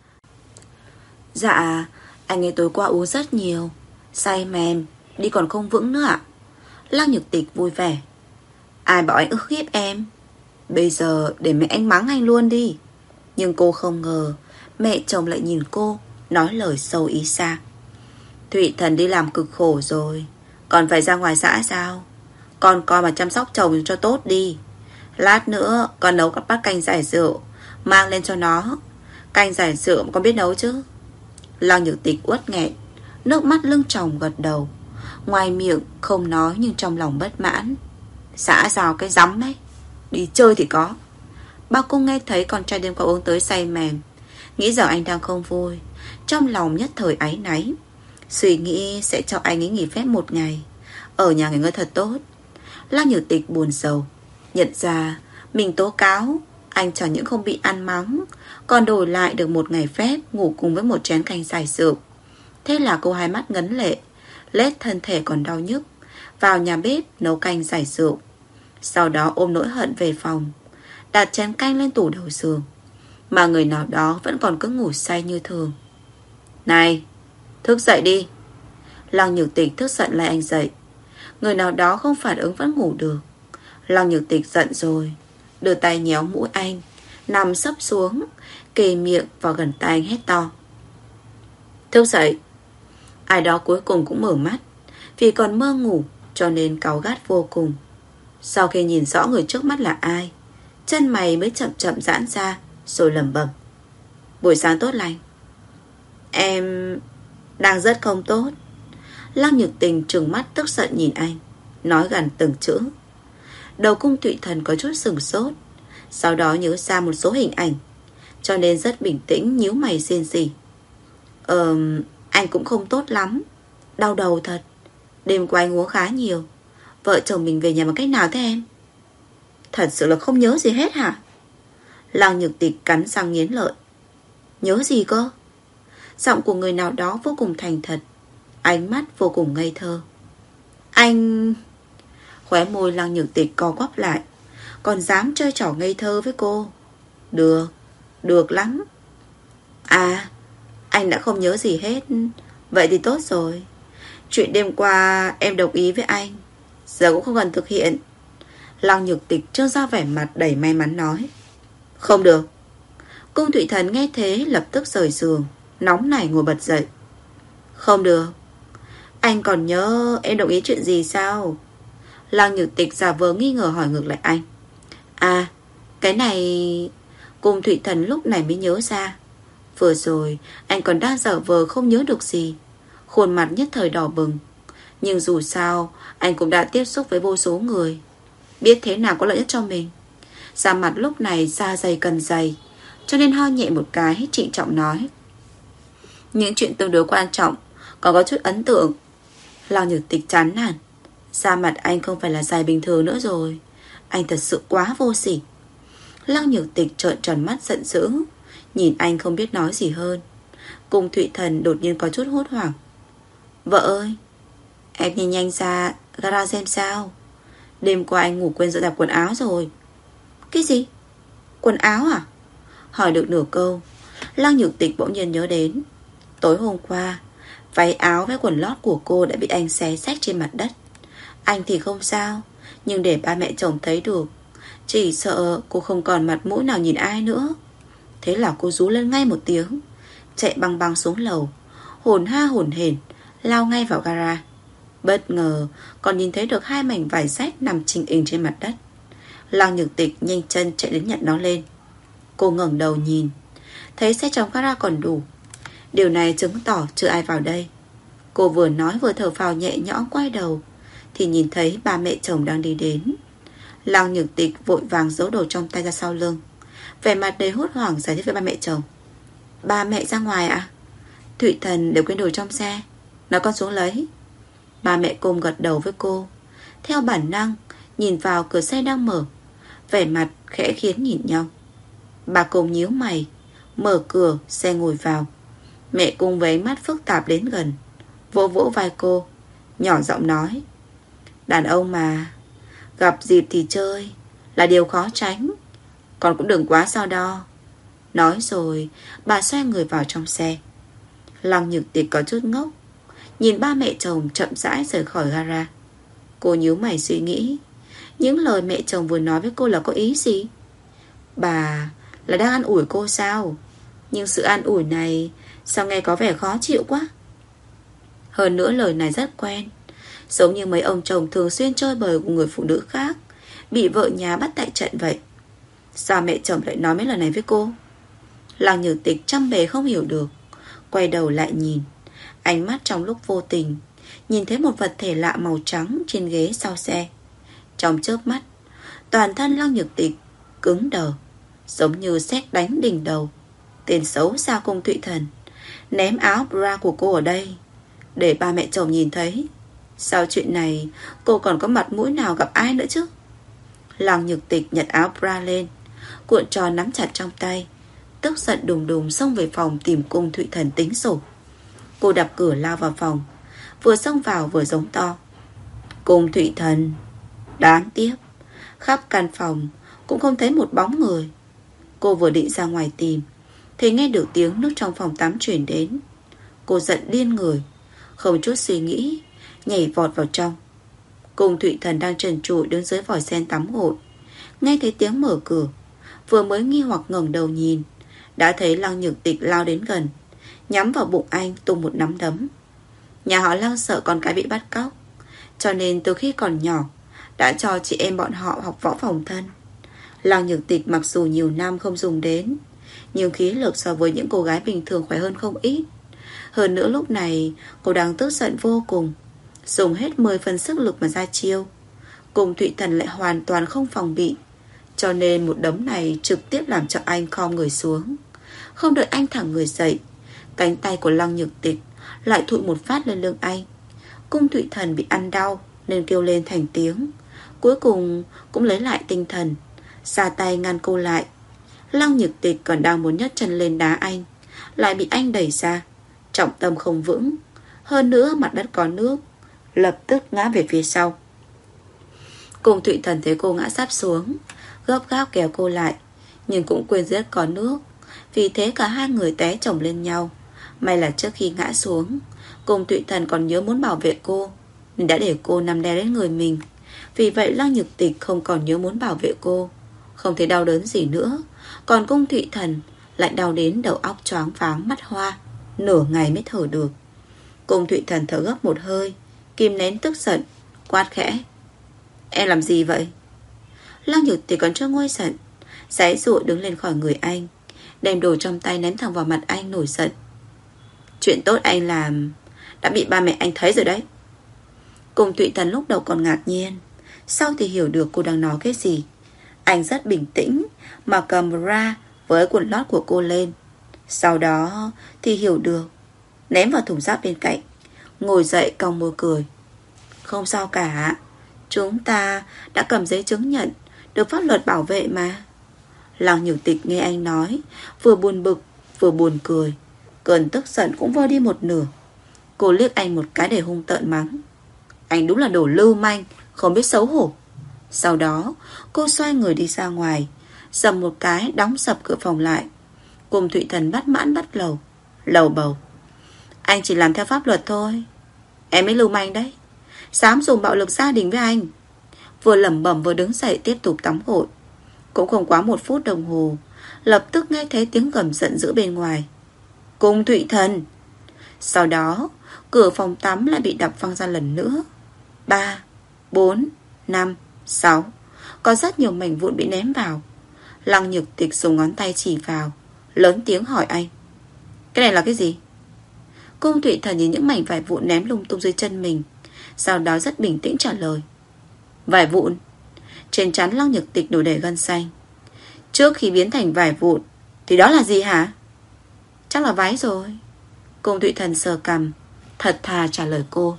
Dạ, anh ấy tối qua uống rất nhiều, say mềm, đi còn không vững nữa ạ. Lăng Nhược Tịch vui vẻ. Ai bảo anh ức hiếp em? Bây giờ để mẹ anh mắng anh luôn đi. Nhưng cô không ngờ mẹ chồng lại nhìn cô, nói lời sâu ý xa. Thụy Thần đi làm cực khổ rồi, còn phải ra ngoài xã sao? Con coi mà chăm sóc chồng cho tốt đi. Lát nữa con nấu các bát canh giải rượu, mang lên cho nó. Canh giải rượu con biết nấu chứ? Lăng Nhược Tịch uất nghẹn, nước mắt lưng tròng gật đầu. Ngoài miệng không nói nhưng trong lòng bất mãn. Xã sao cái rắm ấy, đi chơi thì có. Bao cô nghe thấy con trai đêm qua uống tới say mềm, nghĩ giờ anh đang không vui, trong lòng nhất thời áy náy. Suy nghĩ sẽ cho anh ấy nghỉ phép một ngày, ở nhà nghỉ ngơi thật tốt. Lăng Nhược Tịch buồn rầu, nhận ra mình tố cáo anh chẳng những không bị ăn mắng, còn đổi lại được một ngày phép ngủ cùng với một chén canh giải rượu. Thế là cô hai mắt ngấn lệ, lết thân thể còn đau nhức, vào nhà bếp nấu canh giải rượu. Sau đó ôm nỗi hận về phòng, đặt chén canh lên tủ đầu giường. Mà người nào đó vẫn còn cứ ngủ say như thường. Này, thức dậy đi. Lăng Nhược Tịch thức giận lại anh dậy. Người nào đó không phản ứng vẫn ngủ được. Lăng Nhược Tịch giận rồi, đưa tay nhéo mũi anh, nằm sấp xuống, kề miệng vào gần tai anh hét to. Thức dậy. Ai đó cuối cùng cũng mở mắt, vì còn mơ ngủ cho nên cáu gắt vô cùng. Sau khi nhìn rõ người trước mắt là ai, chân mày mới chậm chậm giãn ra, rồi lẩm bẩm. Buổi sáng tốt lành. Em đang rất không tốt. Lăng Nhược Tình trừng mắt tức giận nhìn anh, nói gần từng chữ. Đầu Cung Thụy Thần có chút sừng sốt, sau đó nhớ ra một số hình ảnh, cho nên rất bình tĩnh nhíu mày rên rỉ. Ờ, anh cũng không tốt lắm, đau đầu thật. Đêm qua anh uống khá nhiều. Vợ chồng mình về nhà bằng cách nào thế em? Thật sự là không nhớ gì hết hả? Lăng Nhược Tịch cắn răng nghiến lợi. Nhớ gì cơ? Giọng của người nào đó vô cùng thành thật, ánh mắt vô cùng ngây thơ. Anh... Khóe môi Lăng Nhược Tịch co quắp lại, còn dám chơi trò ngây thơ với cô. Được, được lắm. À, anh đã không nhớ gì hết. Vậy thì tốt rồi. Chuyện đêm qua em đồng ý với anh, giờ cũng không cần thực hiện. Lăng Nhược Tịch trơ ra vẻ mặt đầy may mắn nói. Không được. Cung Thụy Thần nghe thế lập tức rời giường, nóng nảy ngồi bật dậy. Không được. Anh còn nhớ em đồng ý chuyện gì sao? Lăng Nhược Tịch giả vờ nghi ngờ hỏi ngược lại anh. À, cái này... Cung Thụy Thần lúc này mới nhớ ra, vừa rồi anh còn đang giả vờ không nhớ được gì. Khuôn mặt nhất thời đỏ bừng. Nhưng dù sao anh cũng đã tiếp xúc với vô số người, biết thế nào có lợi nhất cho mình. Da mặt lúc này da dày cần dày, cho nên ho nhẹ một cái, trịnh trọng nói: những chuyện tương đối quan trọng, còn có chút ấn tượng. Lăng Nhược Tịch chán nản. Da mặt anh không phải là dài bình thường nữa rồi. Anh thật sự quá vô sỉ. Lăng Nhược Tịch trợn tròn mắt giận dữ, nhìn anh không biết nói gì hơn. Cung Thụy Thần đột nhiên có chút hốt hoảng. Vợ ơi, em nhìn nhanh ra gara xem sao. Đêm qua anh ngủ quên dọn dẹp quần áo rồi. Cái gì? Quần áo à? Hỏi được nửa câu, Lăng Nhược Tịch bỗng nhiên nhớ đến tối hôm qua váy áo với quần lót của cô đã bị anh xé xách trên mặt đất. Anh thì không sao, nhưng để ba mẹ chồng thấy được, chỉ sợ cô không còn mặt mũi nào nhìn ai nữa. Thế là cô rú lên ngay một tiếng, chạy băng băng xuống lầu, hồn ha hồn hển lao ngay vào gara. Bất ngờ còn nhìn thấy được hai mảnh vải rách nằm chình ình trên mặt đất. Lăng Nhược Tịch nhanh chân chạy đến nhặt nó lên. Cô ngẩng đầu nhìn, thấy xe trong gara còn đủ. Điều này chứng tỏ chưa ai vào đây. Cô vừa nói vừa thở phào nhẹ nhõm, quay đầu thì nhìn thấy ba mẹ chồng đang đi đến. Lăng Nhược Tịch vội vàng giấu đồ trong tay ra sau lưng, vẻ mặt đầy hốt hoảng giải thích với ba mẹ chồng: ba mẹ ra ngoài ạ? À? Thụy Thần đều quên đồ trong xe, nói con xuống lấy. Ba mẹ cùng gật đầu với cô, theo bản năng nhìn vào cửa xe đang mở, vẻ mặt khẽ khiến nhìn nhau. Bà cùng nhíu mày, mở cửa xe ngồi vào. Mẹ cùng với ánh mắt phức tạp đến gần, vỗ vỗ vai cô, nhỏ giọng nói: đàn ông mà, gặp dịp thì chơi là điều khó tránh, con cũng đừng quá so đo. Nói rồi bà xoay người vào trong xe. Lăng Nhược Tịch có chút ngốc, nhìn ba mẹ chồng chậm rãi rời khỏi gara. Cô nhíu mày suy nghĩ, những lời mẹ chồng vừa nói với cô là có ý gì? Bà là đang an ủi cô sao? Nhưng sự an ủi này sao nghe có vẻ khó chịu quá. Hơn nữa lời này rất quen, giống như mấy ông chồng thường xuyên chơi bời của người phụ nữ khác, bị vợ nhà bắt tại trận vậy. Sao mẹ chồng lại nói mấy lời này với cô? Lăng Nhược Tịch trăm bề không hiểu được, quay đầu lại nhìn. Ánh mắt trong lúc vô tình nhìn thấy một vật thể lạ màu trắng trên ghế sau xe. Trong chớp mắt, toàn thân Lăng Nhược Tịch cứng đờ, giống như sét đánh đỉnh đầu. Tên xấu xa Cung Thụy Thần ném áo bra của cô ở đây để ba mẹ chồng nhìn thấy. Sau chuyện này cô còn có mặt mũi nào gặp ai nữa chứ? Lăng Nhược Tịch nhặt áo bra lên, cuộn tròn nắm chặt trong tay, tức giận đùng đùng xông về phòng tìm Cung Thụy Thần tính sổ. Cô đập cửa lao vào phòng, vừa xông vào vừa giống to: Cung Thụy Thần! Đáng tiếc, khắp căn phòng cũng không thấy một bóng người. Cô vừa định ra ngoài tìm thì nghe được tiếng nước trong phòng tắm chuyển đến. Cô giận điên người, không chút suy nghĩ nhảy vọt vào trong. Cung Thụy Thần đang trần trụi đứng dưới vòi sen tắm gội, nghe thấy tiếng mở cửa, vừa mới nghi hoặc ngẩng đầu nhìn, đã thấy Lăng Nhược Tịch lao đến gần, nhắm vào bụng anh tung một nắm đấm. Nhà họ Lăng sợ con cái bị bắt cóc, cho nên từ khi còn nhỏ đã cho chị em bọn họ học võ phòng thân. Lăng Nhược Tịch mặc dù nhiều năm không dùng đến, nhưng khí lực so với những cô gái bình thường khỏe hơn không ít. Hơn nữa lúc này cô đang tức giận vô cùng, dùng hết mười phần sức lực mà ra chiêu. Cung Thụy Thần lại hoàn toàn không phòng bị, cho nên một đấm này trực tiếp làm cho anh khom người xuống. Không đợi anh thẳng người dậy, cánh tay của Lăng Nhược Tịch lại thụi một phát lên lưng anh. Cung Thụy Thần bị ăn đau nên kêu lên thành tiếng, cuối cùng cũng lấy lại tinh thần, ra tay ngăn cô lại. Lăng Nhược Tịch còn đang muốn nhấc chân lên đá anh, lại bị anh đẩy ra, trọng tâm không vững, hơn nữa mặt đất có nước, lập tức ngã về phía sau. Cung Thụy Thần thấy cô ngã sắp xuống, gấp gáp kéo cô lại, nhưng cũng quên rất có nước, vì thế cả hai người té chồng lên nhau. May là trước khi ngã xuống, Cung Thụy Thần còn nhớ muốn bảo vệ cô, nên đã để cô nằm đè lên người mình. Vì vậy Lăng Nhược Tịch không còn nhớ muốn bảo vệ cô, không thấy đau đớn gì nữa. Còn Cung Thụy Thần lại đau đến đầu óc choáng váng mắt hoa, nửa ngày mới thở được. Cung Thụy Thần thở gấp một hơi, kìm nén tức giận, quát khẽ: Em làm gì vậy? Lăng Nhược Tịch còn chưa nguôi giận, giãy giụa đứng lên khỏi người anh, đem đồ trong tay ném thẳng vào mặt anh, nổi giận: Chuyện tốt anh làm đã bị ba mẹ anh thấy rồi đấy. Cùng Thụy Thần lúc đầu còn ngạc nhiên, sau thì hiểu được cô đang nói cái gì. Anh rất bình tĩnh mà cầm bra với quần lót của cô lên. Sau đó thì hiểu được, ném vào thùng rác bên cạnh, ngồi dậy cong môi cười. Không sao cả, chúng ta đã cầm giấy chứng nhận, được pháp luật bảo vệ mà. Lăng Nhược Tịch nghe anh nói, vừa buồn bực vừa buồn cười. Cơn tức giận cũng vơi đi một nửa. Cô liếc anh một cái để hung tợn mắng. Anh đúng là đồ lưu manh, không biết xấu hổ. Sau đó cô xoay người đi ra ngoài, dầm một cái đóng sập cửa phòng lại. Cùng Thụy Thần bắt mãn bắt lầu, lầu bầu. Anh chỉ làm theo pháp luật thôi. Em ấy lưu manh đấy, dám dùng bạo lực gia đình với anh. Vừa lẩm bẩm vừa đứng dậy tiếp tục tắm gội. Cũng không quá một phút đồng hồ, lập tức nghe thấy tiếng gầm giận dữ bên ngoài. Cùng Thụy Thần. Sau đó cửa phòng tắm lại bị đập văng ra lần nữa. Ba, bốn, năm, sáu. Có rất nhiều mảnh vụn bị ném vào. Lăng Nhược Tịch dùng ngón tay chỉ vào, lớn tiếng hỏi anh. Cái này là cái gì? Cung Thụy Thần nhìn những mảnh vải vụn ném lung tung dưới chân mình, sau đó rất bình tĩnh trả lời. Vải vụn? Trên trán Lăng Nhược Tịch nổi đầy gân xanh. Trước khi biến thành vải vụn thì đó là gì hả? Chắc là váy rồi. Cung Thụy Thần sờ cằm, thật thà trả lời cô.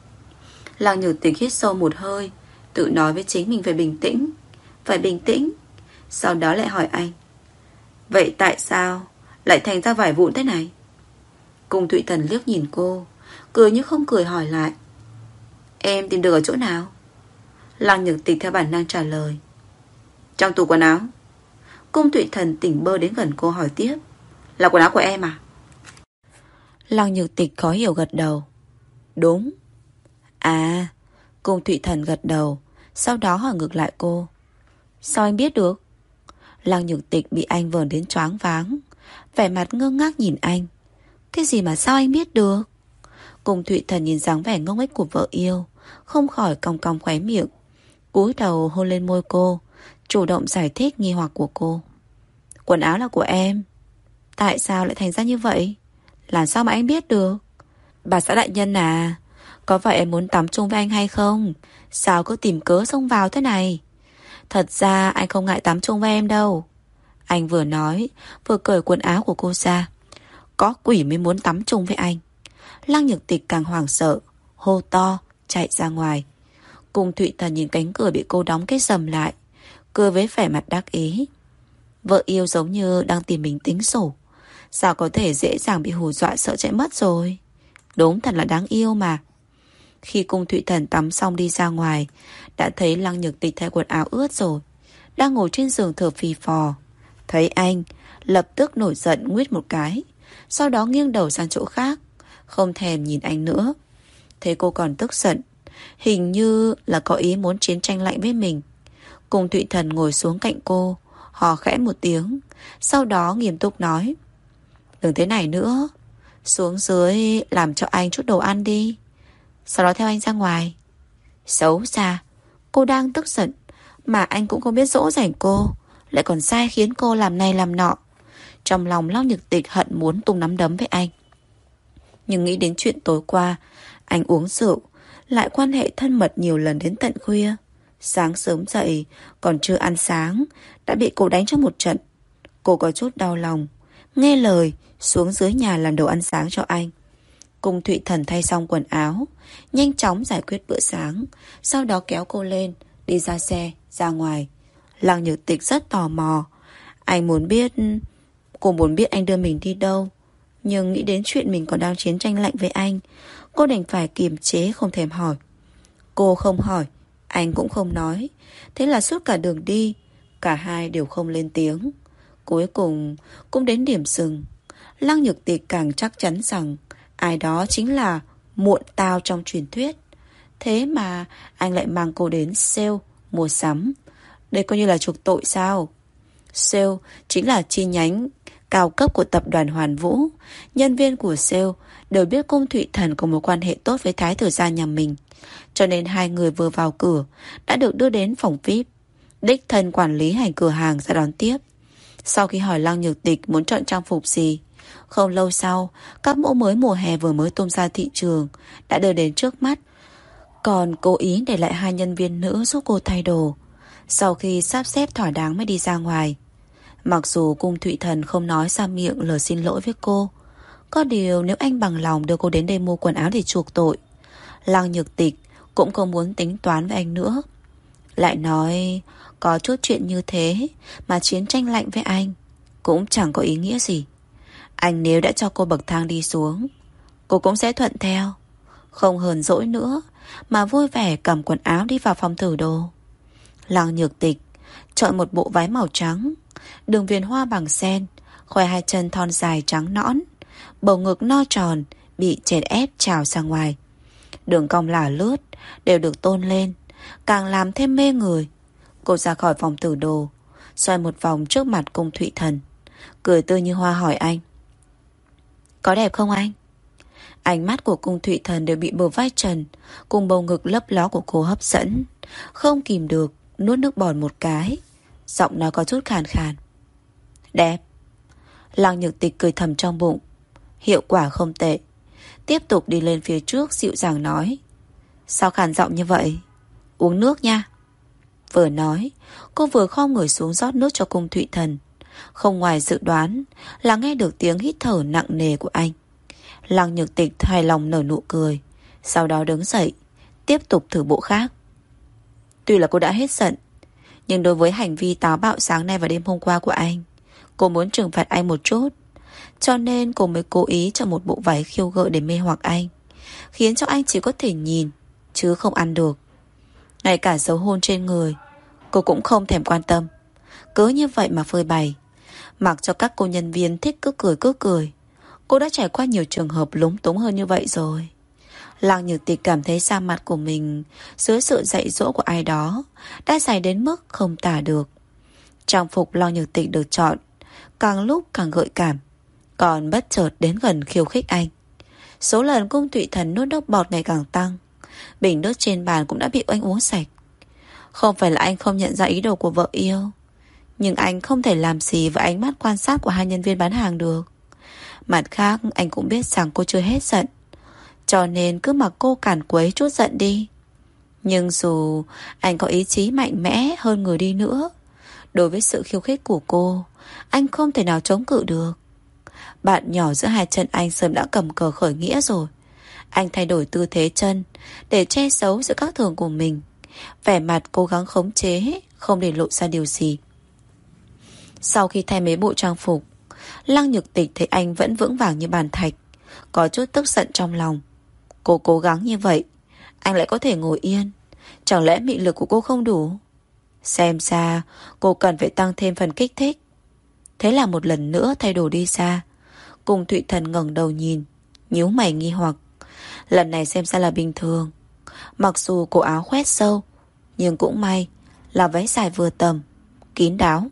Lăng Nhược Tịch hít sâu một hơi, tự nói với chính mình phải bình tĩnh, phải bình tĩnh. Sau đó lại hỏi anh. Vậy tại sao lại thành ra vải vụn thế này? Cung Thụy Thần liếc nhìn cô, cười như không cười hỏi lại. Em tìm được ở chỗ nào? Lăng Nhược Tịch theo bản năng trả lời. Trong tủ quần áo. Cung Thụy Thần tỉnh bơ đến gần cô hỏi tiếp. Là quần áo của em à? Lăng Nhược Tịch khó hiểu gật đầu. Đúng. À. Cung Thụy Thần gật đầu, sau đó hỏi ngược lại cô. Sao anh biết được? Lăng Nhược Tịch bị anh vờn đến choáng váng, vẻ mặt ngơ ngác nhìn anh. Cái gì mà sao anh biết được? Cung Thụy Thần nhìn dáng vẻ ngông nghếch của vợ yêu, không khỏi cong cong khóe miệng, cúi đầu hôn lên môi cô, chủ động giải thích nghi hoặc của cô. Quần áo là của em. Tại sao lại thành ra như vậy? Làm sao mà anh biết được? Bà xã đại nhân à, có phải em muốn tắm chung với anh hay không? Sao cứ tìm cớ xông vào thế này? Thật ra anh không ngại tắm chung với em đâu. Anh vừa nói vừa cởi quần áo của cô ra. Có quỷ mới muốn tắm chung với anh. Lăng Nhược Tịch càng hoảng sợ, hô to chạy ra ngoài. Cung Thụy Thần nhìn cánh cửa bị cô đóng kết sầm lại, cười với vẻ mặt đắc ý. Vợ yêu giống như đang tìm mình tính sổ. Sao có thể dễ dàng bị hù dọa sợ chạy mất rồi? Đúng thật là đáng yêu mà. Khi Cung Thụy Thần tắm xong đi ra ngoài, đã thấy Lăng Nhược Tịch thay quần áo ướt rồi, đang ngồi trên giường thở phì phò. Thấy anh, lập tức nổi giận nguyết một cái, sau đó nghiêng đầu sang chỗ khác, không thèm nhìn anh nữa. Thấy cô còn tức giận, hình như là có ý muốn chiến tranh lạnh với mình. Cung Thụy Thần ngồi xuống cạnh cô, hò khẽ một tiếng, sau đó nghiêm túc nói. Đừng thế này nữa, xuống dưới làm cho anh chút đồ ăn đi, sau đó theo anh ra ngoài. Xấu xa, cô đang tức giận mà anh cũng không biết dỗ dành cô, lại còn sai khiến cô làm này làm nọ. Trong lòng Lăng Nhược Tịch hận muốn tung nắm đấm với anh. Nhưng nghĩ đến chuyện tối qua anh uống rượu, lại quan hệ thân mật nhiều lần đến tận khuya. Sáng sớm dậy còn chưa ăn sáng đã bị cô đánh cho một trận. Cô có chút đau lòng, nghe lời xuống dưới nhà làm đồ ăn sáng cho anh. Cung Thụy Thần thay xong quần áo, nhanh chóng giải quyết bữa sáng, sau đó kéo cô lên, đi ra xe, ra ngoài. Lăng Nhược Tịch rất tò mò. Anh muốn biết, cô muốn biết anh đưa mình đi đâu. Nhưng nghĩ đến chuyện mình còn đang chiến tranh lạnh với anh, cô đành phải kiềm chế không thèm hỏi. Cô không hỏi, anh cũng không nói. Thế là suốt cả đường đi, cả hai đều không lên tiếng. Cuối cùng cũng đến điểm dừng. Lăng Nhược Tịch càng chắc chắn rằng ai đó chính là muộn tao trong truyền thuyết. Thế mà anh lại mang cô đến sale mua sắm. Đây coi như là chuộc tội sao? Sale chính là chi nhánh cao cấp của tập đoàn Hoàn Vũ. Nhân viên của sale đều biết Cung Thụy Thần có mối quan hệ tốt với thái tử gia nhà mình, cho nên hai người vừa vào cửa đã được đưa đến phòng vi ai pi. Đích thân quản lý hành cửa hàng ra đón tiếp. Sau khi hỏi Lăng Nhược Tịch muốn chọn trang phục gì, Không lâu sau, các mẫu mới mùa hè vừa mới tung ra thị trường đã đưa đến trước mắt. Còn cố ý để lại hai nhân viên nữ giúp cô thay đồ. Sau khi sắp xếp thỏa đáng mới đi ra ngoài. Mặc dù Cung Thụy Thần không nói ra miệng lời xin lỗi với cô, có điều nếu anh bằng lòng đưa cô đến đây mua quần áo để chuộc tội, Lăng Nhược Tịch cũng không muốn tính toán với anh nữa. Lại nói có chút chuyện như thế mà chiến tranh lạnh với anh cũng chẳng có ý nghĩa gì. Anh nếu đã cho cô bậc thang đi xuống, cô cũng sẽ thuận theo, không hờn dỗi nữa, mà vui vẻ cầm quần áo đi vào phòng thử đồ. Lăng Nhược Tịch chọn một bộ váy màu trắng, đường viền hoa bằng sen, khoe hai chân thon dài trắng nõn, bầu ngực no tròn bị chèn ép trào ra ngoài. Đường cong lả lướt đều được tôn lên, càng làm thêm mê người. Cô ra khỏi phòng thử đồ, xoay một vòng trước mặt Cung Thụy Thần, cười tươi như hoa hỏi anh: có đẹp không anh? Ánh mắt của Cung Thụy Thần đều bị bờ vai trần cùng bầu ngực lấp ló của cô hấp dẫn, không kìm được nuốt nước bọt một cái, giọng nói có chút khàn khàn: đẹp. Lăng Nhược Tịch cười thầm trong bụng, hiệu quả không tệ. Tiếp tục đi lên phía trước dịu dàng nói: sao khàn giọng như vậy? Uống nước nha. Vừa nói, cô vừa khom người xuống rót nước cho Cung Thụy Thần. Không ngoài dự đoán là nghe được tiếng hít thở nặng nề của anh. Lăng Nhược Tịch hài lòng nở nụ cười, sau đó đứng dậy, tiếp tục thử bộ khác. Tuy là cô đã hết giận, nhưng đối với hành vi táo bạo sáng nay và đêm hôm qua của anh, cô muốn trừng phạt anh một chút. Cho nên cô mới cố ý cho một bộ váy khiêu gợi để mê hoặc anh, khiến cho anh chỉ có thể nhìn chứ không ăn được. Ngay cả dấu hôn trên người cô cũng không thèm quan tâm, cứ như vậy mà phơi bày, mặc cho các cô nhân viên thích cứ cười cứ cười. Cô đã trải qua nhiều trường hợp lúng túng hơn như vậy rồi. Lăng Nhược Tịch cảm thấy da mặt của mình dưới sự dạy dỗ của ai đó đã dày đến mức không tả được. Trang phục Lăng Nhược Tịch được chọn càng lúc càng gợi cảm, còn bất chợt đến gần khiêu khích anh. Số lần Cung Thụy Thần nuốt nước bọt ngày càng tăng, bình nước trên bàn cũng đã bị anh uống sạch. Không phải là anh không nhận ra ý đồ của vợ yêu, nhưng anh không thể làm gì với ánh mắt quan sát của hai nhân viên bán hàng được. Mặt khác anh cũng biết rằng cô chưa hết giận, cho nên cứ mặc cô cản quấy chút giận đi. Nhưng dù anh có ý chí mạnh mẽ hơn người đi nữa, đối với sự khiêu khích của cô, anh không thể nào chống cự được. Bạn nhỏ giữa hai chân anh sớm đã cầm cờ khởi nghĩa rồi. Anh thay đổi tư thế chân để che giấu sự khác thường của mình, vẻ mặt cố gắng khống chế không để lộ ra điều gì. Sau khi thay mấy bộ trang phục, Lăng Nhược Tịch thấy anh vẫn vững vàng như bàn thạch, có chút tức giận trong lòng. Cô cố gắng như vậy, anh lại có thể ngồi yên, chẳng lẽ mị lực của cô không đủ? Xem ra cô cần phải tăng thêm phần kích thích. Thế là một lần nữa thay đồ đi ra. Cung Thụy Thần ngẩng đầu nhìn, nhíu mày nghi hoặc. Lần này xem ra là bình thường. Mặc dù cổ áo khoét sâu, nhưng cũng may là váy dài vừa tầm, kín đáo.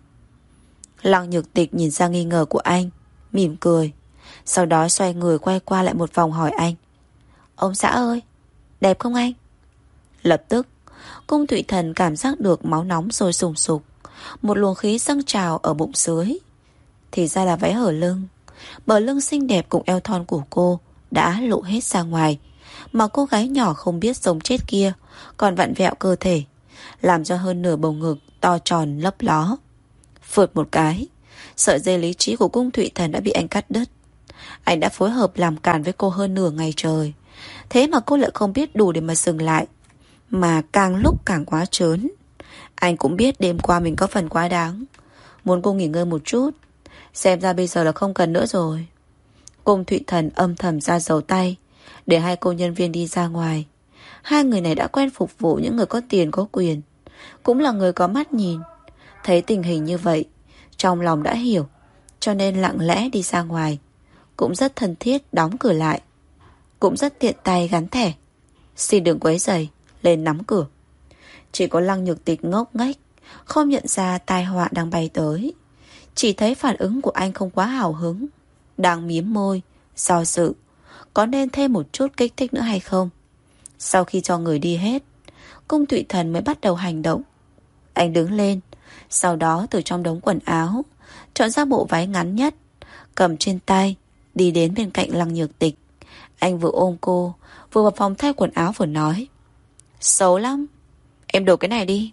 Lăng Nhược Tịch nhìn ra nghi ngờ của anh, mỉm cười, sau đó xoay người quay qua lại một vòng hỏi anh: ông xã ơi, đẹp không anh? Lập tức Cung Thụy Thần cảm giác được máu nóng sôi sùng sục, một luồng khí dâng trào ở bụng dưới. Thì ra là váy hở lưng. Bờ lưng xinh đẹp cùng eo thon của cô đã lộ hết ra ngoài, mà cô gái nhỏ không biết sống chết kia còn vặn vẹo cơ thể, làm cho hơn nửa bầu ngực to tròn lấp ló. Phượt một cái, sợi dây lý trí của Cung Thụy Thần đã bị anh cắt đứt. Anh đã phối hợp làm càn với cô hơn nửa ngày trời, thế mà cô lại không biết đủ để mà dừng lại, mà càng lúc càng quá trớn. Anh cũng biết đêm qua mình có phần quá đáng, muốn cô nghỉ ngơi một chút. Xem ra bây giờ là không cần nữa rồi. Cung Thụy Thần âm thầm ra dấu tay để hai cô nhân viên đi ra ngoài. Hai người này đã quen phục vụ những người có tiền có quyền, cũng là người có mắt nhìn. Thấy tình hình như vậy, trong lòng đã hiểu, cho nên lặng lẽ đi ra ngoài. Cũng rất thân thiết đóng cửa lại, cũng rất tiện tay gắn thẻ: xin đừng quấy rầy, lên nắm cửa. Chỉ có Lăng Nhược Tịch ngốc nghếch, không nhận ra tai họa đang bay tới. Chỉ thấy phản ứng của anh không quá hào hứng, đang mím môi, do dự có nên thêm một chút kích thích nữa hay không. Sau khi cho người đi hết, Cung Thụy Thần mới bắt đầu hành động. Anh đứng lên, sau đó từ trong đống quần áo chọn ra bộ váy ngắn nhất, cầm trên tay đi đến bên cạnh Lăng Nhược Tịch. Anh vừa ôm cô, vừa vào phòng thay quần áo vừa nói: xấu lắm, em đổi cái này đi.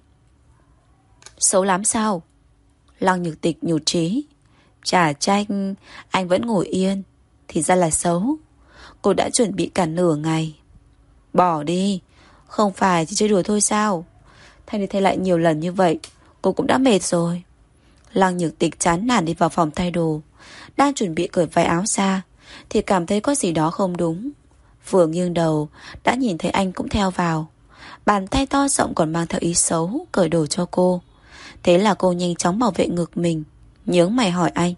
Xấu lắm sao? Lăng Nhược Tịch nhụt chí. Chả trách anh vẫn ngồi yên, thì ra là xấu. Cô đã chuẩn bị cả nửa ngày. Bỏ đi, không phải chỉ chơi đùa thôi sao? Thay đi thay lại nhiều lần như vậy, cô cũng đã mệt rồi. Lăng Nhược Tịch chán nản đi vào phòng thay đồ. Đang chuẩn bị cởi váy áo ra thì cảm thấy có gì đó không đúng. Vừa nghiêng đầu đã nhìn thấy anh cũng theo vào. Bàn tay to rộng còn mang theo ý xấu cởi đồ cho cô. Thế là cô nhanh chóng bảo vệ ngực mình, nhướng mày hỏi anh: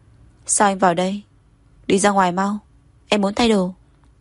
sao anh vào đây? Đi ra ngoài mau, em muốn thay đồ.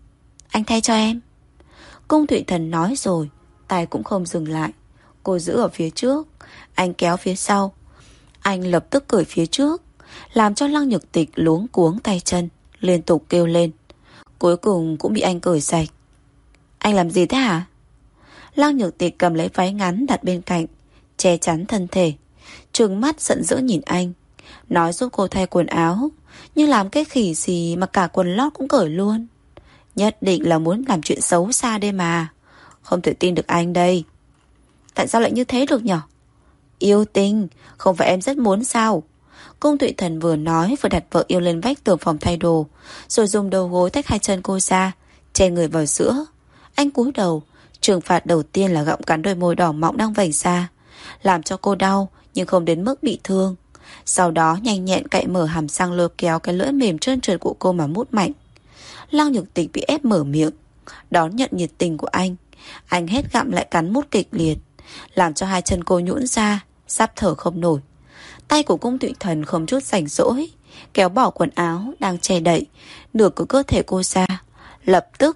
Anh thay cho em. Cung Thụy Thần nói rồi, tay cũng không dừng lại. Cô giữ ở phía trước, anh kéo phía sau. Anh lập tức cởi phía trước, làm cho Lăng Nhược Tịch luống cuống tay chân, liên tục kêu lên. Cuối cùng cũng bị anh cởi sạch. Anh làm gì thế hả? Lăng Nhược Tịch cầm lấy váy ngắn đặt bên cạnh, che chắn thân thể, trừng mắt giận dữ nhìn anh, nói giúp cô thay quần áo, nhưng làm cái khỉ gì mà cả quần lót cũng cởi luôn. Nhất định là muốn làm chuyện xấu xa đây mà. Không thể tin được anh đây. Tại sao lại như thế được nhở? Yêu tinh, không phải em rất muốn sao? Cung Thụy Thần vừa nói vừa đặt vợ yêu lên vách tường phòng thay đồ, rồi dùng đầu gối tách hai chân cô ra, che người vào giữa. Anh cúi đầu. Trừng phạt đầu tiên là gặm cắn đôi môi đỏ mọng đang vẩy ra, làm cho cô đau nhưng không đến mức bị thương. Sau đó nhanh nhẹn cạy mở hàm răng, lôi kéo cái lưỡi mềm trơn trượt của cô mà mút mạnh. Lăng Nhược Tịch bị ép mở miệng, đón nhận nhiệt tình của anh. Anh hết gặm lại cắn mút kịch liệt, làm cho hai chân cô nhũn ra, sắp thở không nổi. Tay của Cung Thụy Thần không chút rảnh rỗi, kéo bỏ quần áo đang che đậy nửa của cơ thể cô ra, lập tức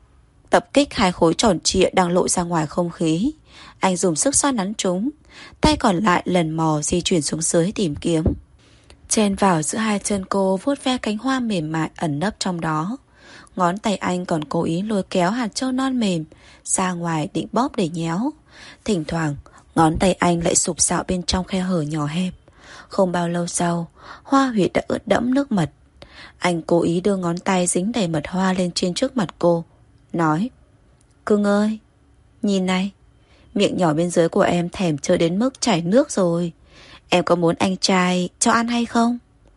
tập kích hai khối tròn trịa đang lộ ra ngoài không khí. Anh dùng sức xoa nắn chúng, tay còn lại lần mò di chuyển xuống dưới tìm kiếm. Chen vào giữa hai chân cô, vuốt ve cánh hoa mềm mại ẩn nấp trong đó. Ngón tay anh còn cố ý lôi kéo hạt châu non mềm ra ngoài định bóp để nhéo. Thỉnh thoảng ngón tay anh lại sụp sạo bên trong khe hở nhỏ hẹp. Không bao lâu sau, hoa huyệt đã ướt đẫm nước mật. Anh cố ý đưa ngón tay dính đầy mật hoa lên trên trước mặt cô, nói: Cưng ơi, nhìn này, miệng nhỏ bên dưới của em thèm chơi đến mức chảy nước rồi. Em có muốn anh trai cho ăn hay không?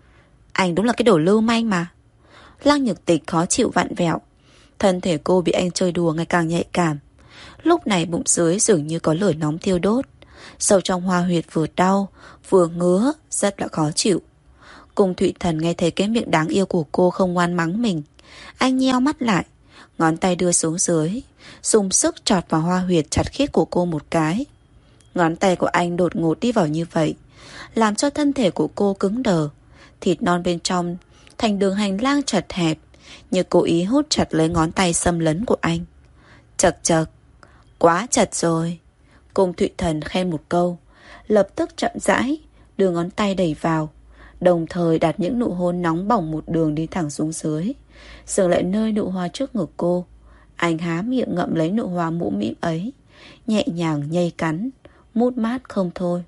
Anh đúng là cái đồ lưu manh mà. Lăng Nhược Tịch khó chịu vặn vẹo. Thân thể cô bị anh chơi đùa ngày càng nhạy cảm. Lúc này bụng dưới dường như có lửa nóng thiêu đốt. Sâu trong hoa huyệt vừa đau vừa ngứa, rất là khó chịu. Cung Thụy Thần nghe thấy cái miệng đáng yêu của cô không ngoan mắng mình. Anh nheo mắt lại, ngón tay đưa xuống dưới, dùng sức chọt vào hoa huyệt chặt khít của cô một cái. Ngón tay của anh đột ngột đi vào như vậy, làm cho thân thể của cô cứng đờ. Thịt non bên trong thành đường hành lang chật hẹp, như cố ý hút chặt lấy ngón tay xâm lấn của anh. Chật chật, quá chật rồi. Cung Thụy Thần khen một câu, lập tức chậm rãi đưa ngón tay đẩy vào, đồng thời đặt những nụ hôn nóng bỏng một đường đi thẳng xuống dưới, dừng lại nơi nụ hoa trước ngực cô. Anh há miệng ngậm lấy nụ hoa mũm mĩm ấy, nhẹ nhàng nhây cắn, mút mát không thôi.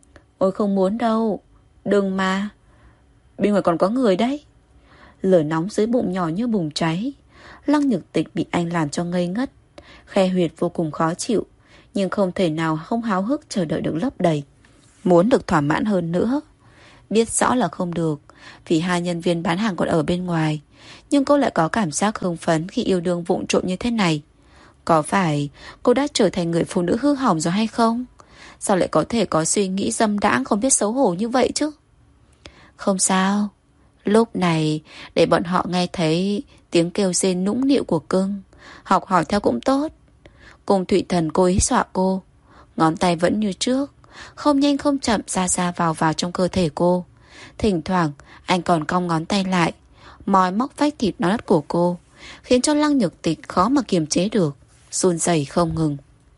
Ôi không muốn đâu, đừng mà, bên ngoài còn có người đấy. Lửa nóng dưới bụng nhỏ như bùng cháy. Lăng Nhược Tịch bị anh làm cho ngây ngất, khe huyệt vô cùng khó chịu, nhưng không thể nào không háo hức chờ đợi được lấp đầy, muốn được thỏa mãn hơn nữa. Biết rõ là không được, vì hai nhân viên bán hàng còn ở bên ngoài, nhưng cô lại có cảm giác hưng phấn khi yêu đương vụng trộm như thế này. Có phải cô đã trở thành người phụ nữ hư hỏng rồi hay không? Sao lại có thể có suy nghĩ dâm đãng không biết xấu hổ như vậy chứ? Không sao, lúc này để bọn họ nghe thấy tiếng kêu rên nũng nịu của cưng, học hỏi theo cũng tốt. Cung Thụy Thần cố ý dọa cô. Ngón tay vẫn như trước, không nhanh không chậm ra ra vào vào trong cơ thể cô. Thỉnh thoảng anh còn cong ngón tay lại, mòi móc vách thịt nó đất của cô, khiến cho Lăng Nhược Tịch khó mà kiềm chế được, run rẩy không ngừng.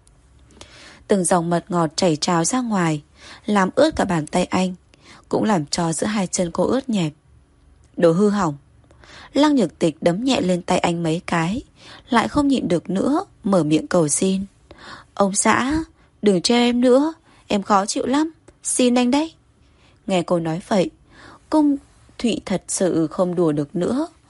Từng dòng mật ngọt chảy trào ra ngoài, làm ướt cả bàn tay anh, cũng làm cho giữa hai chân cô ướt nhẹp. Đồ hư hỏng. Lăng Nhược Tịch đấm nhẹ lên tay anh mấy cái, lại không nhịn được nữa, mở miệng cầu xin. Ông xã, đừng treo em nữa, em khó chịu lắm, xin anh đấy. Nghe cô nói vậy, Cung Thụy thật sự không đùa được nữa,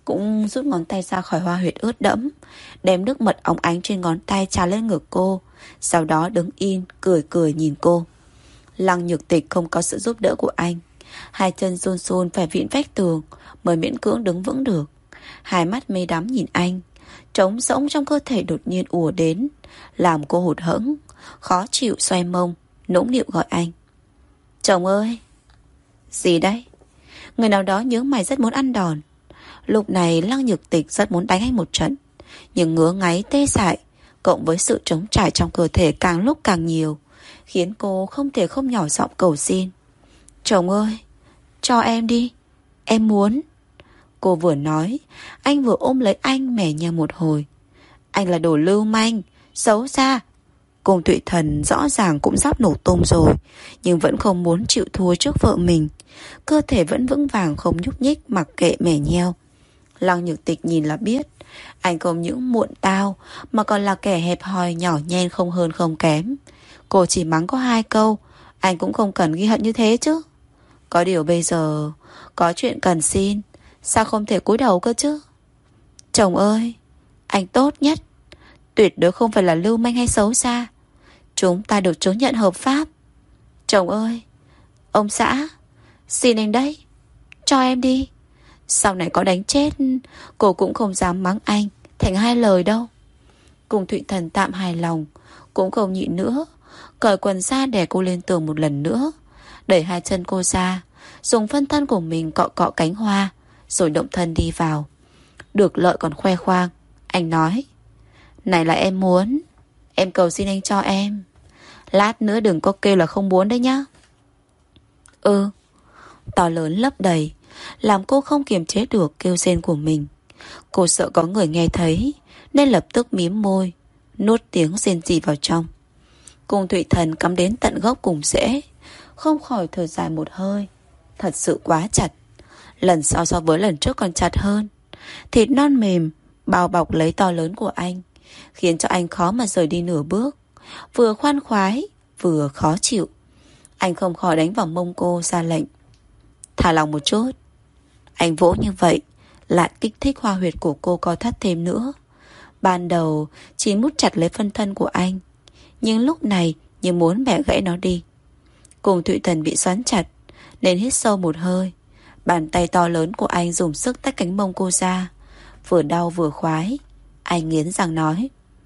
cũng rút ngón tay ra khỏi hoa huyệt ướt đẫm, đem nước mật óng ánh trên ngón tay trà lên ngực cô. Sau đó đứng yên, cười cười nhìn cô. Lăng Nhược Tịch không có sự giúp đỡ của anh, hai chân run run phải vịn vách tường mới miễn cưỡng đứng vững được. Hai mắt mê đắm nhìn anh, trống rỗng trong cơ thể đột nhiên ùa đến, làm cô hụt hẫng, khó chịu xoay mông, nũng nịu gọi anh. Chồng ơi! Gì đấy? Người nào đó nhớ mày rất muốn ăn đòn. Lúc này Lăng Nhược Tịch rất muốn đánh anh một trận, nhưng ngứa ngáy tê dại cộng với sự trống trải trong cơ thể càng lúc càng nhiều, khiến cô không thể không nhỏ giọng cầu xin. Chồng ơi, cho em đi, em muốn. Cô vừa nói, anh vừa ôm lấy anh mẻ nhẹ một hồi. Anh là đồ lưu manh, xấu xa. Cung Thụy Thần rõ ràng cũng sắp nổ tung rồi, nhưng vẫn không muốn chịu thua trước vợ mình. Cơ thể vẫn vững vàng không nhúc nhích, mặc kệ mẻ nheo. Lăng Nhược Tịch nhìn là biết, anh không những muộn tao mà còn là kẻ hẹp hòi nhỏ nhen không hơn không kém. Cô chỉ mắng có hai câu, anh cũng không cần ghi hận như thế chứ. Có điều bây giờ có chuyện cần xin, sao không thể cúi đầu cơ chứ? Chồng ơi, anh tốt nhất, tuyệt đối không phải là lưu manh hay xấu xa. Chúng ta được chứng nhận hợp pháp. Chồng ơi, ông xã, xin anh đấy, cho em đi. Sau này có đánh chết, cô cũng không dám mắng anh thành hai lời đâu. Cung Thụy Thần tạm hài lòng, cũng không nhịn nữa, cởi quần ra đè cô lên tường một lần nữa, đẩy hai chân cô ra, dùng phân thân của mình cọ cọ cánh hoa, rồi động thân đi vào. Được lợi còn khoe khoang, anh nói: Này là em muốn, em cầu xin anh cho em. Lát nữa đừng có kêu là không muốn đấy nhá. Ừ. To lớn lấp đầy, làm cô không kiềm chế được kêu rên của mình. Cô sợ có người nghe thấy, nên lập tức mím môi, nuốt tiếng rên rỉ vào trong. Cung Thụy Thần cắm đến tận gốc cùng rễ, không khỏi thở dài một hơi. Thật sự quá chặt. Lần sau so với lần trước còn chặt hơn. Thịt non mềm bao bọc lấy to lớn của anh, khiến cho anh khó mà rời đi nửa bước. Vừa khoan khoái, vừa khó chịu. Anh không khỏi đánh vào mông cô, ra lệnh: Thả lòng một chút. Anh vỗ như vậy lại kích thích hoa huyệt của cô co thắt thêm nữa. Ban đầu chỉ mút chặt lấy phân thân của anh, nhưng lúc này như muốn bẻ gãy nó đi. Cung Thụy Thần bị xoắn chặt nên hít sâu một hơi. Bàn tay to lớn của anh dùng sức tách cánh mông cô ra. Vừa đau vừa khoái, anh nghiến răng nói: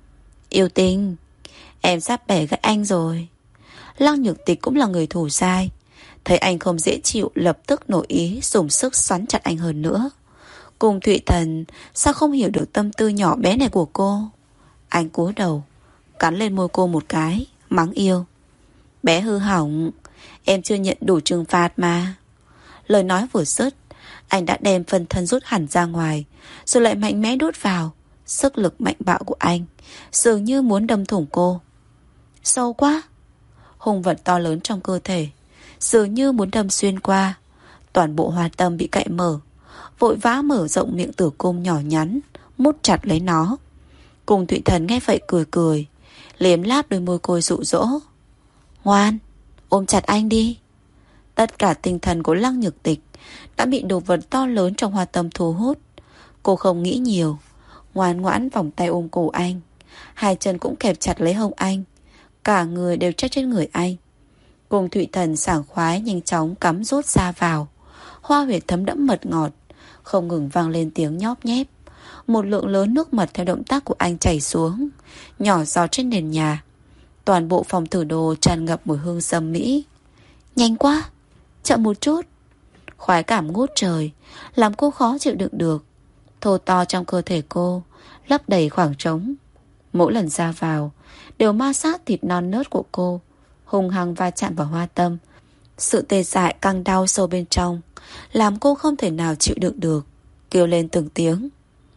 Yêu tinh, em sắp bẻ gãy anh rồi. Lăng Nhược Tịch cũng là người thủ dai, thấy anh không dễ chịu lập tức nổi ý dùng sức xoắn chặt anh hơn nữa. Cung Thụy Thần sao không hiểu được tâm tư nhỏ bé này của cô. Anh cúi đầu cắn lên môi cô một cái, mắng yêu: Bé hư hỏng, em chưa nhận đủ trừng phạt mà. Lời nói vừa dứt, anh đã đem phân thân rút hẳn ra ngoài, rồi lại mạnh mẽ đút vào. Sức lực mạnh bạo của anh dường như muốn đâm thủng cô. Sâu quá. Hung vật to lớn trong cơ thể dường như muốn đâm xuyên qua. Toàn bộ hoa tâm bị cạy mở, vội vã mở rộng miệng tử cung nhỏ nhắn, mút chặt lấy nó. Cung Thụy Thần nghe vậy cười cười, liếm láp đôi môi côi dụ dỗ: Ngoan, ôm chặt anh đi. Tất cả tinh thần của Lăng Nhược Tịch đã bị đồ vật to lớn trong hoa tâm thu hút. Cô không nghĩ nhiều, ngoan ngoãn vòng tay ôm cổ anh, hai chân cũng kẹp chặt lấy hông anh, cả người đều trách trên người anh. Cung Thụy Thần sảng khoái nhanh chóng cắm rút ra vào. Hoa huyệt thấm đẫm mật ngọt, không ngừng vang lên tiếng nhóp nhép. Một lượng lớn nước mật theo động tác của anh chảy xuống, nhỏ giọt trên nền nhà. Toàn bộ phòng thử đồ tràn ngập mùi hương sâm mỹ. Nhanh quá, chậm một chút. Khoái cảm ngút trời làm cô khó chịu đựng được. Thô to trong cơ thể cô lấp đầy khoảng trống. Mỗi lần ra vào đều ma sát thịt non nớt của cô, hung hăng va chạm vào hoa tâm. Sự tê dại căng đau sâu bên trong làm cô không thể nào chịu đựng được, kêu lên từng tiếng: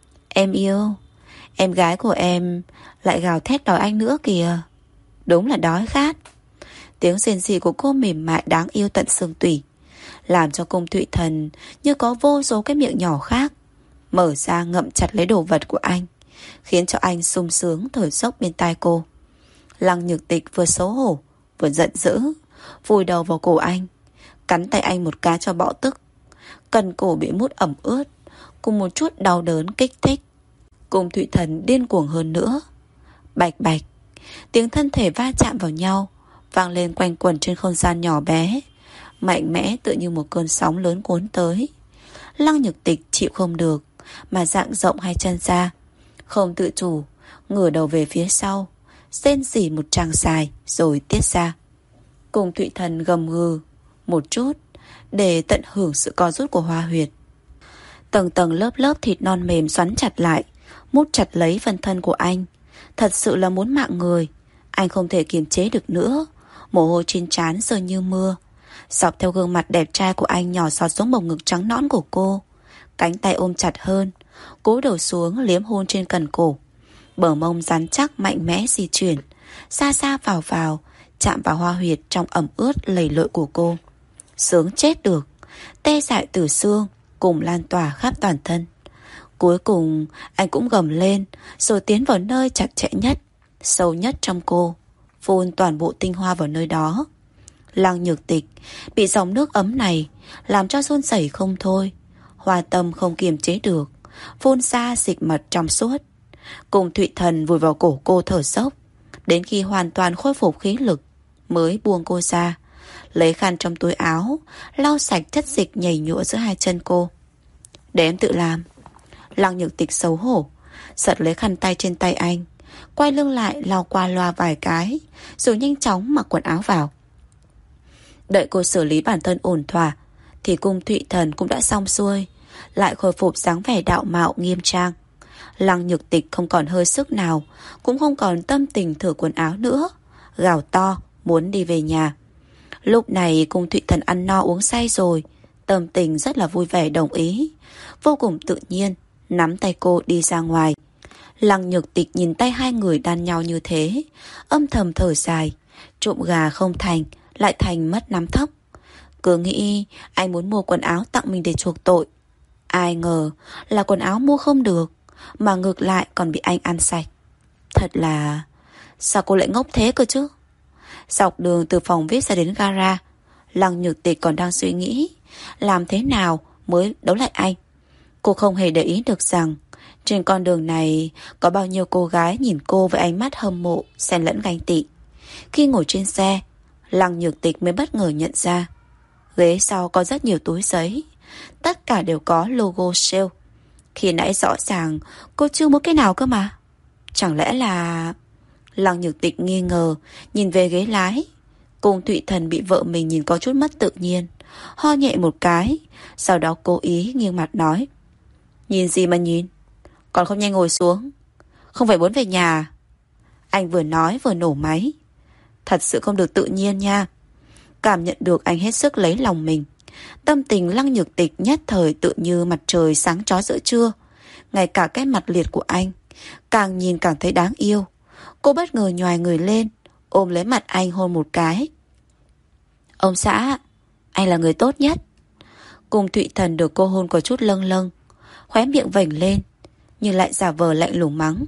Em yêu, em gái của em lại gào thét đòi anh nữa kìa. Đúng là đói khát. Tiếng rên rỉ của cô mềm mại đáng yêu tận xương tủy, làm cho Cung Thụy Thần như có vô số cái miệng nhỏ khác mở ra ngậm chặt lấy đồ vật của anh, khiến cho anh sung sướng thở dốc bên tai cô. Lăng Nhược Tịch vừa xấu hổ vừa giận dữ, vùi đầu vào cổ anh, cắn tay anh một cái cho bõ tức. Cần cổ bị mút ẩm ướt, cùng một chút đau đớn kích thích. Cung Thụy Thần điên cuồng hơn nữa. Bạch bạch, tiếng thân thể va chạm vào nhau vang lên quanh quẩn trên không gian nhỏ bé, mạnh mẽ tựa như một cơn sóng lớn cuốn tới. Lăng Nhược Tịch chịu không được mà dạn rộng hai chân ra, không tự chủ ngửa đầu về phía sau, rên rỉ một tràng dài rồi tiết ra. Cung Thụy Thần gầm gừ một chút để tận hưởng sự co rút của hoa huyệt. Tầng tầng lớp lớp thịt non mềm xoắn chặt lại, mút chặt lấy phần thân của anh. Thật sự là muốn mạng người. Anh không thể kiềm chế được nữa, mồ hôi trên trán rơi như mưa. Dọc theo gương mặt đẹp trai của anh nhỏ giọt xuống bầu ngực trắng nõn của cô. Cánh tay ôm chặt hơn, cúi đầu xuống liếm hôn trên cần cổ. Bờ mông rắn chắc mạnh mẽ di chuyển, xa xa vào vào, chạm vào hoa huyệt trong ẩm ướt lầy lội của cô. Sướng chết được, tê dại từ xương cùng lan tỏa khắp toàn thân. Cuối cùng anh cũng gầm lên, rồi tiến vào nơi chặt chẽ nhất, sâu nhất trong cô, phun toàn bộ tinh hoa vào nơi đó. Lăng Nhược Tịch bị dòng nước ấm này làm cho run rẩy không thôi, hoa tâm không kiềm chế được, phun ra dịch mật trong suốt. Cung Thụy Thần vùi vào cổ cô thở dốc, đến khi hoàn toàn khôi phục khí lực mới buông cô ra, lấy khăn trong túi áo lau sạch chất dịch nhầy nhụa giữa hai chân cô. Để em tự làm. Lăng Nhược Tịch xấu hổ giật lấy khăn tay trên tay anh, quay lưng lại lau qua loa vài cái, rồi nhanh chóng mặc quần áo vào. Đợi cô xử lý bản thân ổn thỏa thì Cung Thụy Thần cũng đã xong xuôi, lại khôi phục dáng vẻ đạo mạo nghiêm trang. Lăng Nhược Tịch không còn hơi sức nào, cũng không còn tâm tình thử quần áo nữa, gào to muốn đi về nhà. Lúc này Cung Thụy Thần ăn no uống say rồi, tâm tình rất là vui vẻ đồng ý, vô cùng tự nhiên nắm tay cô đi ra ngoài. Lăng Nhược Tịch nhìn tay hai người đan nhau như thế, âm thầm thở dài. Trộm gà không thành lại thành mất nắm thóc. Cứ nghĩ anh muốn mua quần áo tặng mình để chuộc tội, ai ngờ là quần áo mua không được, mà ngược lại còn bị anh ăn sạch. Thật là... sao cô lại ngốc thế cơ chứ? Dọc đường từ phòng vê i pê ra đến gara, Lăng Nhược Tịch còn đang suy nghĩ làm thế nào mới đấu lại anh. Cô không hề để ý được rằng trên con đường này có bao nhiêu cô gái nhìn cô với ánh mắt hâm mộ, xen lẫn ganh tị. Khi ngồi trên xe, Lăng Nhược Tịch mới bất ngờ nhận ra ghế sau có rất nhiều túi giấy, tất cả đều có logo sale. Khi nãy rõ ràng cô chưa mua cái nào cơ mà. Chẳng lẽ là... Lăng Nhược Tịch nghi ngờ nhìn về ghế lái. Cung Thụy Thần bị vợ mình nhìn có chút mất tự nhiên, ho nhẹ một cái, sau đó cố ý nghiêng mặt nói: nhìn gì mà nhìn, còn không nhanh ngồi xuống, không phải muốn về nhà? Anh vừa nói vừa nổ máy. Thật sự không được tự nhiên nha. Cảm nhận được anh hết sức lấy lòng mình, tâm tình Lăng Nhược Tịch nhất thời tự như mặt trời sáng chói giữa trưa. Ngay cả cái mặt liệt của anh càng nhìn càng thấy đáng yêu. Cô bất ngờ nhoài người lên, ôm lấy mặt anh hôn một cái. Ông xã, anh là người tốt nhất. Cung Thụy Thần được cô hôn có chút lâng lâng, khóe miệng vểnh lên, nhưng lại giả vờ lạnh lùng mắng: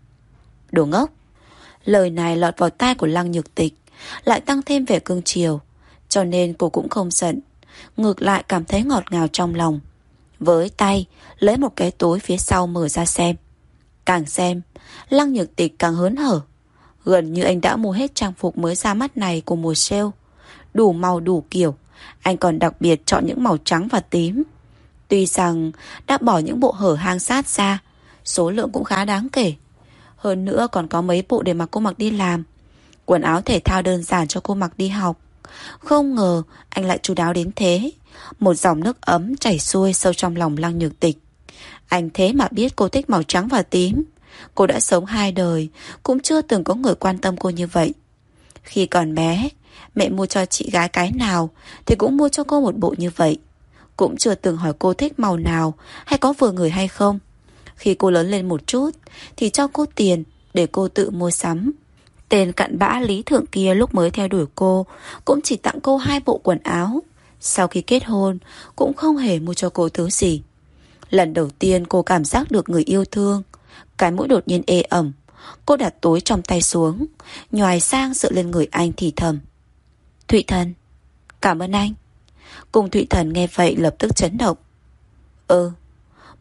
đồ ngốc. Lời này lọt vào tai của Lăng Nhược Tịch, lại tăng thêm vẻ cưng chiều, cho nên cô cũng không giận, ngược lại cảm thấy ngọt ngào trong lòng. Với tay lấy một cái túi phía sau mở ra xem. Càng xem, Lăng Nhược Tịch càng hớn hở. Gần như anh đã mua hết trang phục mới ra mắt này của mùa sale, đủ màu đủ kiểu. Anh còn đặc biệt chọn những màu trắng và tím. Tuy rằng đã bỏ những bộ hở hang sát ra, số lượng cũng khá đáng kể. Hơn nữa còn có mấy bộ để mặc cô mặc đi làm, quần áo thể thao đơn giản cho cô mặc đi học. Không ngờ anh lại chu đáo đến thế. Một dòng nước ấm chảy xuôi sâu trong lòng Lăng Nhược Tịch. Anh thế mà biết cô thích màu trắng và tím. Cô đã sống hai đời, cũng chưa từng có người quan tâm cô như vậy. Khi còn bé, mẹ mua cho chị gái cái nào thì cũng mua cho cô một bộ như vậy, cũng chưa từng hỏi cô thích màu nào hay có vừa người hay không. Khi cô lớn lên một chút thì cho cô tiền để cô tự mua sắm. Tên cặn bã Lý Thượng kia lúc mới theo đuổi cô cũng chỉ tặng cô hai bộ quần áo. Sau khi kết hôn cũng không hề mua cho cô thứ gì. Lần đầu tiên cô cảm giác được người yêu thương, cái mũi đột nhiên ê ẩm. Cô đặt túi trong tay xuống, nhoài sang dựa lên người anh thì thầm: Thụy Thần, cảm ơn anh. Cung Thụy Thần nghe vậy lập tức chấn động. Ừ,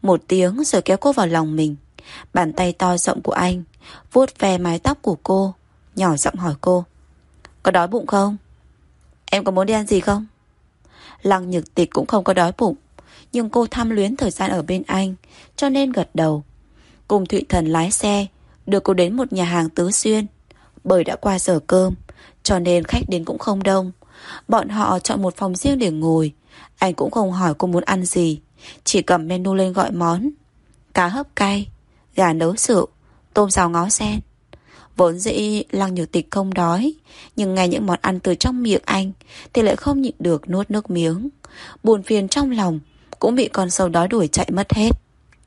một tiếng rồi kéo cô vào lòng mình. Bàn tay to rộng của anh vuốt ve mái tóc của cô, nhỏ giọng hỏi cô: Có đói bụng không? Em có muốn đi ăn gì không? Lăng Nhược Tịch cũng không có đói bụng, nhưng cô tham luyến thời gian ở bên anh, cho nên gật đầu. Cùng Thụy Thần lái xe đưa cô đến một nhà hàng Tứ Xuyên. Bởi đã qua giờ cơm, cho nên khách đến cũng không đông. Bọn họ chọn một phòng riêng để ngồi. Anh cũng không hỏi cô muốn ăn gì, chỉ cầm menu lên gọi món: cá hấp cay, gà nấu rượu, tôm xào ngó sen. Vốn dĩ Lăng Nhược Tịch không đói, nhưng nghe những món ăn từ trong miệng anh thì lại không nhịn được nuốt nước miếng. Buồn phiền trong lòng cũng bị con sâu đói đuổi chạy mất hết.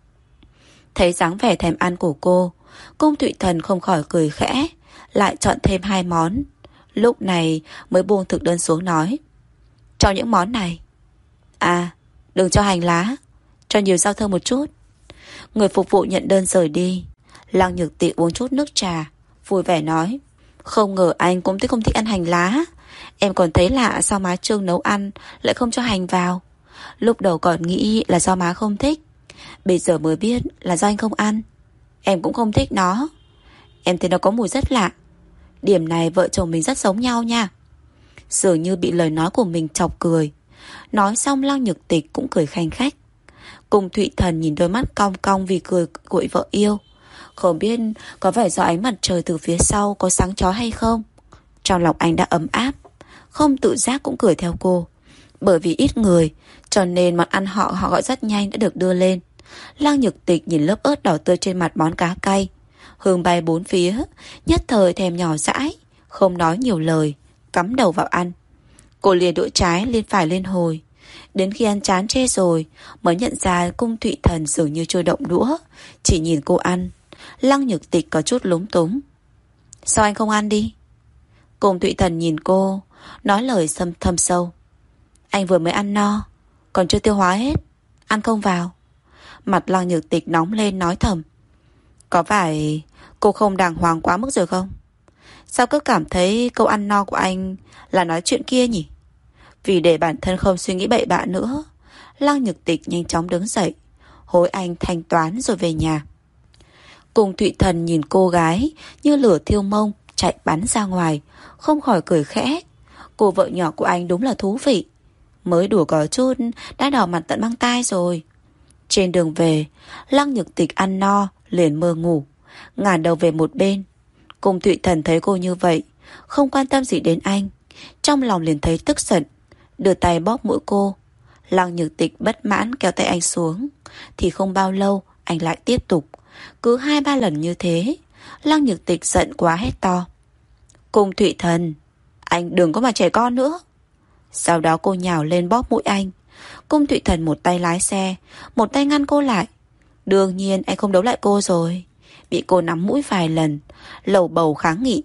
Thấy dáng vẻ thèm ăn của cô, Cung Thụy Thần không khỏi cười khẽ, lại chọn thêm hai món. Lúc này mới buông thực đơn xuống nói: Cho những món này. À, đừng cho hành lá, cho nhiều rau thơm một chút. Người phục vụ nhận đơn rời đi. Lăng Nhược Tịch uống chút nước trà, vui vẻ nói: Không ngờ anh cũng thích không thích ăn hành lá. Em còn thấy lạ sao má Trương nấu ăn lại không cho hành vào. Lúc đầu còn nghĩ là do má không thích, bây giờ mới biết là do anh không ăn. Em cũng không thích nó. Em thấy nó có mùi rất lạ. Điểm này vợ chồng mình rất giống nhau nha. Dường như bị lời nói của mình chọc cười. Nói xong Lăng Nhược Tịch cũng cười khanh khách. Cùng Thụy Thần nhìn đôi mắt cong cong vì cười của vợ yêu. Không biết có phải do ánh mặt trời từ phía sau có sáng chói hay không, trong lòng anh đã ấm áp, không tự giác cũng cười theo cô. Bởi vì ít người, cho nên món ăn họ họ gọi rất nhanh đã được đưa lên. Lăng Nhược Tịch nhìn lớp ớt đỏ tươi trên mặt món cá cay, hương bay bốn phía, nhất thời thèm nhỏ dãi, không nói nhiều lời, cắm đầu vào ăn. Cô liền đũa trái lên phải lên hồi, đến khi ăn chán chê rồi mới nhận ra Cung Thụy Thần dường như chưa động đũa, chỉ nhìn cô ăn. Lăng Nhược Tịch có chút lúng túng. Sao anh không ăn đi? Cung Thụy Thần nhìn cô, nói lời thâm thâm sâu: Anh vừa mới ăn no, còn chưa tiêu hóa hết, ăn không vào. Mặt Lăng Nhược Tịch nóng lên nói thầm: Có phải cô không đàng hoàng quá mức rồi không? Sao cứ cảm thấy câu ăn no của anh là nói chuyện kia nhỉ? Vì để bản thân không suy nghĩ bậy bạ nữa, Lăng Nhược Tịch nhanh chóng đứng dậy, hối anh thanh toán rồi về nhà. Cùng Thụy Thần nhìn cô gái như lửa thiêu mông chạy bắn ra ngoài, không khỏi cười khẽ. Cô vợ nhỏ của anh đúng là thú vị. Mới đùa có chút đã đỏ mặt tận băng tai rồi. Trên đường về, Lăng Nhược Tịch ăn no liền mơ ngủ, ngả đầu về một bên. Cùng Thụy Thần thấy cô như vậy, không quan tâm gì đến anh, trong lòng liền thấy tức giận, đưa tay bóp mũi cô. Lăng Nhược Tịch bất mãn kéo tay anh xuống, thì không bao lâu anh lại tiếp tục. Cứ hai ba lần như thế, Lăng Nhược Tịch giận quá hét to: Cung Thụy Thần, anh đừng có mà trẻ con nữa. Sau đó cô nhào lên bóp mũi anh. Cung Thụy Thần một tay lái xe, một tay ngăn cô lại. Đương nhiên anh không đấu lại cô rồi, bị cô nắm mũi vài lần, lầu bầu kháng nghị: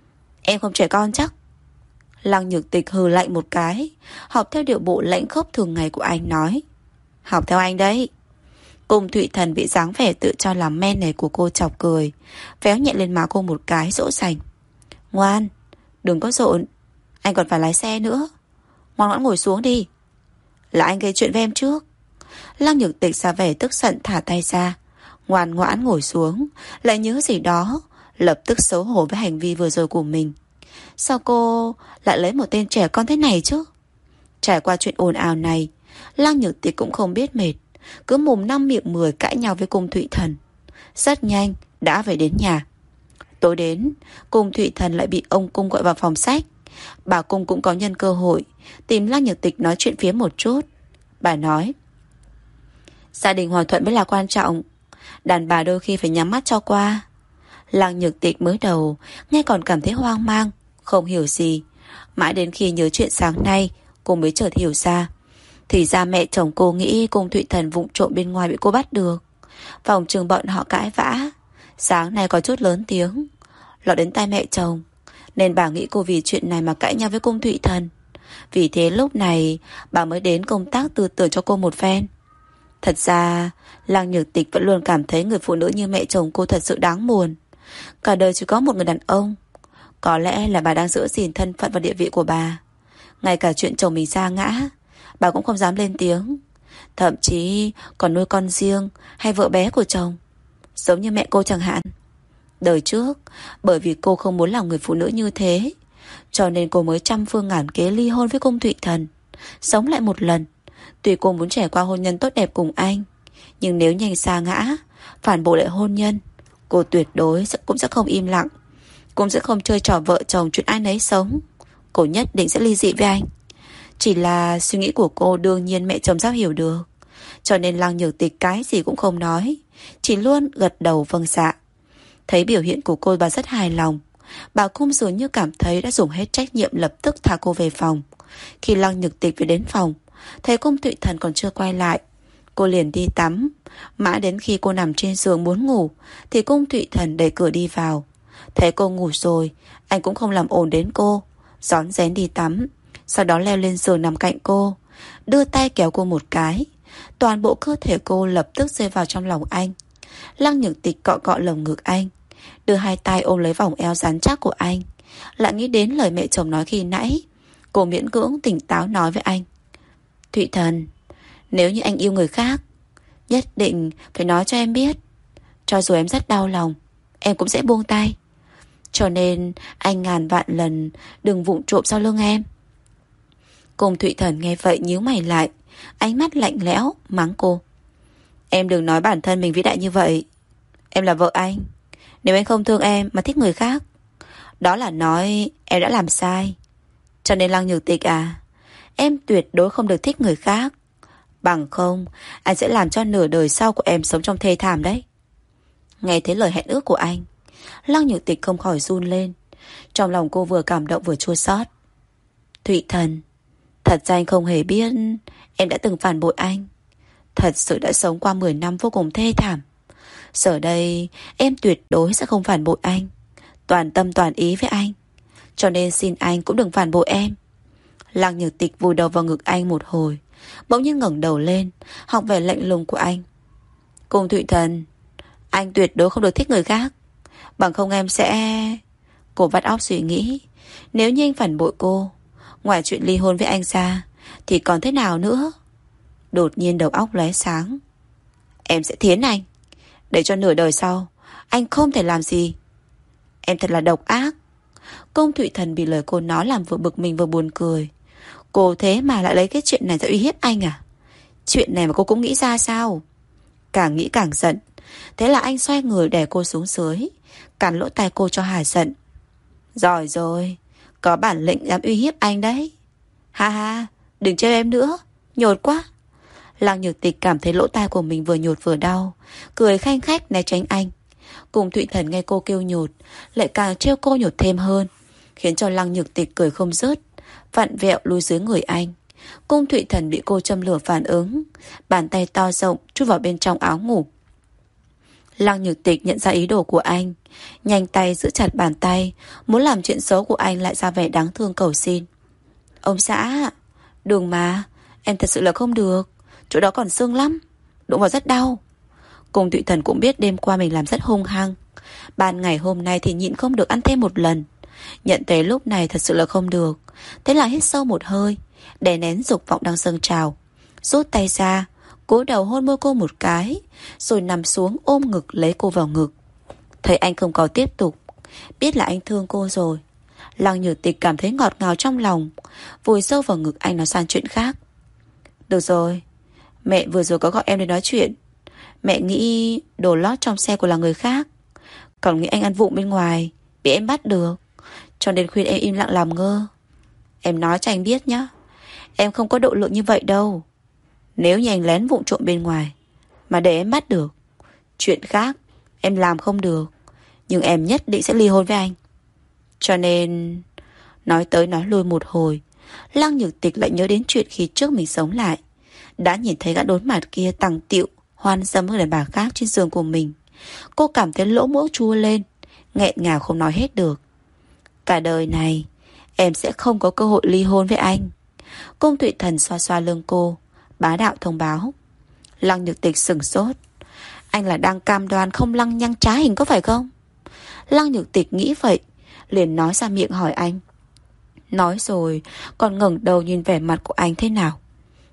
Em không trẻ con chắc? Lăng Nhược Tịch hừ lạnh một cái, học theo điệu bộ lãnh khốc thường ngày của anh nói: Học theo anh đấy. Cung Thụy Thần bị dáng vẻ tự cho làm men này của cô chọc cười, véo nhẹ lên má cô một cái dỗ dành: Ngoan, đừng có rộn, anh còn phải lái xe nữa. Ngoan ngoãn ngồi xuống đi. Là anh gây chuyện với em trước. Lăng Nhược Tịch ra vẻ tức giận thả tay ra, ngoan ngoãn ngồi xuống, lại nhớ gì đó, lập tức xấu hổ với hành vi vừa rồi của mình. Sao cô lại lấy một tên trẻ con thế này chứ? Trải qua chuyện ồn ào này, Lăng Nhược Tịch cũng không biết mệt, cứ mồm năm miệng mười cãi nhau với Cung Thụy Thần. Rất nhanh đã về đến nhà. Tối đến, Cung Thụy Thần lại bị ông Cung gọi vào phòng sách. Bà Cung cũng có nhân cơ hội tìm Lăng Nhược Tịch nói chuyện phía một chút. Bà nói: Gia đình hòa thuận mới là quan trọng, đàn bà đôi khi phải nhắm mắt cho qua. Lăng Nhược Tịch mới đầu nghe còn cảm thấy hoang mang, không hiểu gì. Mãi đến khi nhớ chuyện sáng nay, cô mới chợt hiểu ra. Thì ra mẹ chồng cô nghĩ Cung Thụy Thần vụng trộm bên ngoài bị cô bắt được. Phòng trường bọn họ cãi vã, sáng nay có chút lớn tiếng, lọt đến tai mẹ chồng, nên bà nghĩ cô vì chuyện này mà cãi nhau với Cung Thụy Thần. Vì thế lúc này bà mới đến công tác tư tưởng cho cô một phen. Thật ra Lăng Nhược Tịch vẫn luôn cảm thấy người phụ nữ như mẹ chồng cô thật sự đáng buồn. Cả đời chỉ có một người đàn ông. Có lẽ là bà đang giữ gìn thân phận và địa vị của bà. Ngay cả chuyện chồng mình sa ngã, bà cũng không dám lên tiếng. Thậm chí còn nuôi con riêng hay vợ bé của chồng, giống như mẹ cô chẳng hạn. Đời trước, bởi vì cô không muốn làm người phụ nữ như thế, cho nên cô mới trăm phương ngàn kế ly hôn với Cung Thụy Thần, sống lại một lần. Tuy cô muốn trải qua hôn nhân tốt đẹp cùng anh, nhưng nếu nhanh sa ngã, phản bội lại hôn nhân, cô tuyệt đối sẽ, cũng sẽ không im lặng, cũng sẽ không chơi trò vợ chồng chuyện ai nấy sống. Cô nhất định sẽ ly dị với anh. Chỉ là suy nghĩ của cô đương nhiên mẹ chồng sao hiểu được, cho nên Lăng Nhược Tịch cái gì cũng không nói, chỉ luôn gật đầu vâng dạ. Thấy biểu hiện của cô, bà rất hài lòng. Bà Cung dường như cảm thấy đã dùng hết trách nhiệm, lập tức thả cô về phòng. Khi Lăng Nhược Tịch về đến phòng, thấy Cung Thụy Thần còn chưa quay lại, cô liền đi tắm. Mãi đến khi cô nằm trên giường muốn ngủ thì Cung Thụy Thần đẩy cửa đi vào. Thấy cô ngủ rồi, anh cũng không làm ồn đến cô, rón rén đi tắm, sau đó leo lên giường nằm cạnh cô, đưa tay kéo cô một cái. Toàn bộ cơ thể cô lập tức rơi vào trong lòng anh. Lăng Nhược Tịch cọ cọ lồng ngực anh, đưa hai tay ôm lấy vòng eo rắn chắc của anh. Lại nghĩ đến lời mẹ chồng nói khi nãy, cô miễn cưỡng tỉnh táo nói với anh: Thụy Thần, nếu như anh yêu người khác, nhất định phải nói cho em biết. Cho dù em rất đau lòng, em cũng sẽ buông tay. Cho nên anh ngàn vạn lần đừng vụng trộm sau lưng em. Cung Thụy Thần nghe vậy nhíu mày lại, ánh mắt lạnh lẽo mắng cô: Em đừng nói bản thân mình vĩ đại như vậy. Em là vợ anh, nếu anh không thương em mà thích người khác, đó là nói em đã làm sai. Cho nên Lăng Nhược Tịch à, em tuyệt đối không được thích người khác, bằng không anh sẽ làm cho nửa đời sau của em sống trong thê thảm đấy. Nghe thấy lời hẹn ước của anh, Lăng Nhược Tịch không khỏi run lên. Trong lòng cô vừa cảm động vừa chua xót. Thụy Thần, thật ra anh không hề biết em đã từng phản bội anh. Thật sự đã sống qua mười năm vô cùng thê thảm. Giờ đây em tuyệt đối sẽ không phản bội anh, toàn tâm toàn ý với anh. Cho nên xin anh cũng đừng phản bội em. Lăng Nhược Tịch vùi đầu vào ngực anh một hồi, bỗng nhiên ngẩng đầu lên, học vẻ lạnh lùng của anh. Cung Thụy Thần, anh tuyệt đối không được thích người khác, bằng không em sẽ... Cô vắt óc suy nghĩ, nếu như anh phản bội cô, ngoài chuyện ly hôn với anh ra thì còn thế nào nữa. Đột nhiên đầu óc lóe sáng. Em sẽ thiến anh, để cho nửa đời sau anh không thể làm gì. Em thật là độc ác. Cung Thụy Thần bị lời cô nói làm vừa bực mình vừa buồn cười. Cô thế mà lại lấy cái chuyện này ra uy hiếp anh à? Chuyện này mà cô cũng nghĩ ra sao? Càng nghĩ càng giận. Thế là anh xoay người đè cô xuống dưới, cản lỗ tai cô cho hả giận. Giỏi rồi, có bản lĩnh dám uy hiếp anh đấy. Ha ha, đừng trêu em nữa, nhột quá. Lăng Nhược Tịch cảm thấy lỗ tai của mình vừa nhột vừa đau, cười khanh khách né tránh anh. Cùng Thụy Thần nghe cô kêu nhột, lại càng trêu cô nhột thêm hơn, khiến cho Lăng Nhược Tịch cười không dứt, vặn vẹo lùi dưới người anh. Cung Thụy Thần bị cô châm lửa phản ứng, bàn tay to rộng chui vào bên trong áo ngủ. Lăng Nhược Tịch nhận ra ý đồ của anh, nhanh tay giữ chặt bàn tay, muốn làm chuyện xấu của anh lại ra vẻ đáng thương cầu xin. Ông xã, đừng mà, em thật sự là không được, chỗ đó còn sưng lắm, đụng vào rất đau. Cung Thụy Thần cũng biết đêm qua mình làm rất hung hăng, ban ngày hôm nay thì nhịn không được ăn thêm một lần. Nhận thấy lúc này thật sự là không được, thế là hít sâu một hơi, đè nén dục vọng đang dâng trào, rút tay ra, cúi đầu hôn môi cô một cái, rồi nằm xuống ôm ngực lấy cô vào ngực. Thấy anh không có tiếp tục, biết là anh thương cô rồi, Lăng Nhược Tịch cảm thấy ngọt ngào trong lòng, vùi sâu vào ngực anh nói sang chuyện khác. Được rồi, mẹ vừa rồi có gọi em để nói chuyện. Mẹ nghĩ đồ lót trong xe của là người khác, còn nghĩ anh ăn vụng bên ngoài, bị em bắt được, cho nên khuyên em im lặng làm ngơ. Em nói cho anh biết nhé, em không có độ lượng như vậy đâu. Nếu như anh lén vụng trộm bên ngoài mà để em bắt được, chuyện khác em làm không được, nhưng em nhất định sẽ ly hôn với anh. Cho nên... Nói tới nói lui một hồi, Lăng Nhược Tịch lại nhớ đến chuyện khi trước mình sống lại, đã nhìn thấy gã đốn mặt kia tằng tiệu hoan dâm với đàn bà khác trên giường của mình. Cô cảm thấy lỗ mũi chua lên, nghẹn ngào không nói hết được. Cả đời này em sẽ không có cơ hội ly hôn với anh. Cung Thụy Thần xoa xoa lưng cô, bá đạo thông báo. Lăng Nhược Tịch sửng sốt. Anh là đang cam đoan không lăng nhăng trá hình có phải không? Lăng Nhược Tịch nghĩ vậy, liền nói ra miệng hỏi anh. Nói rồi còn ngẩng đầu nhìn vẻ mặt của anh thế nào.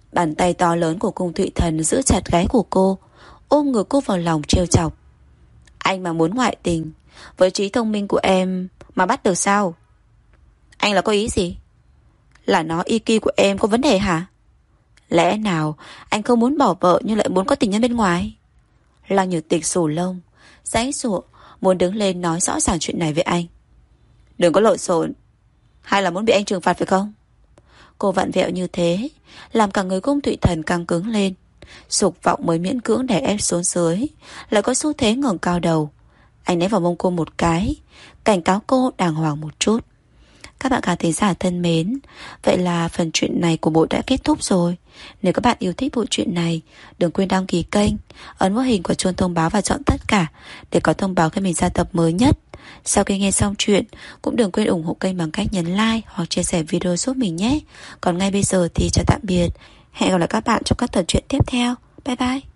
Bàn tay to lớn của cung Thụy Thần giữ chặt gáy của cô, ôm ngược cô vào lòng trêu chọc. Anh mà muốn ngoại tình, với trí thông minh của em mà bắt được sao? Anh là có ý gì? Là nó i kiu của em có vấn đề hả? Lẽ nào anh không muốn bỏ vợ nhưng lại muốn có tình nhân bên ngoài? Lăng Nhược Tịch sù lông, giãy giụa, muốn đứng lên nói rõ ràng chuyện này với anh. Đừng có lộn xộn. Hay là muốn bị anh trừng phạt phải không? Cô vặn vẹo như thế, làm cả người cung Thụy Thần căng cứng lên. Dục vọng mới miễn cưỡng đè ép xuống dưới, lại có xu thế ngẩng cao đầu. Anh ném vào mông cô một cái, cảnh cáo cô đàng hoàng một chút. Các bạn khán thính giả thân mến, vậy là phần chuyện này của bộ đã kết thúc rồi. Nếu các bạn yêu thích bộ truyện này, đừng quên đăng ký kênh, ấn vào hình của chuông thông báo và chọn tất cả để có thông báo khi mình ra tập mới nhất. Sau khi nghe xong chuyện, cũng đừng quên ủng hộ kênh bằng cách nhấn like hoặc chia sẻ video giúp mình nhé. Còn ngay bây giờ thì chào tạm biệt. Hẹn gặp lại các bạn trong các tập truyện tiếp theo. Bye bye.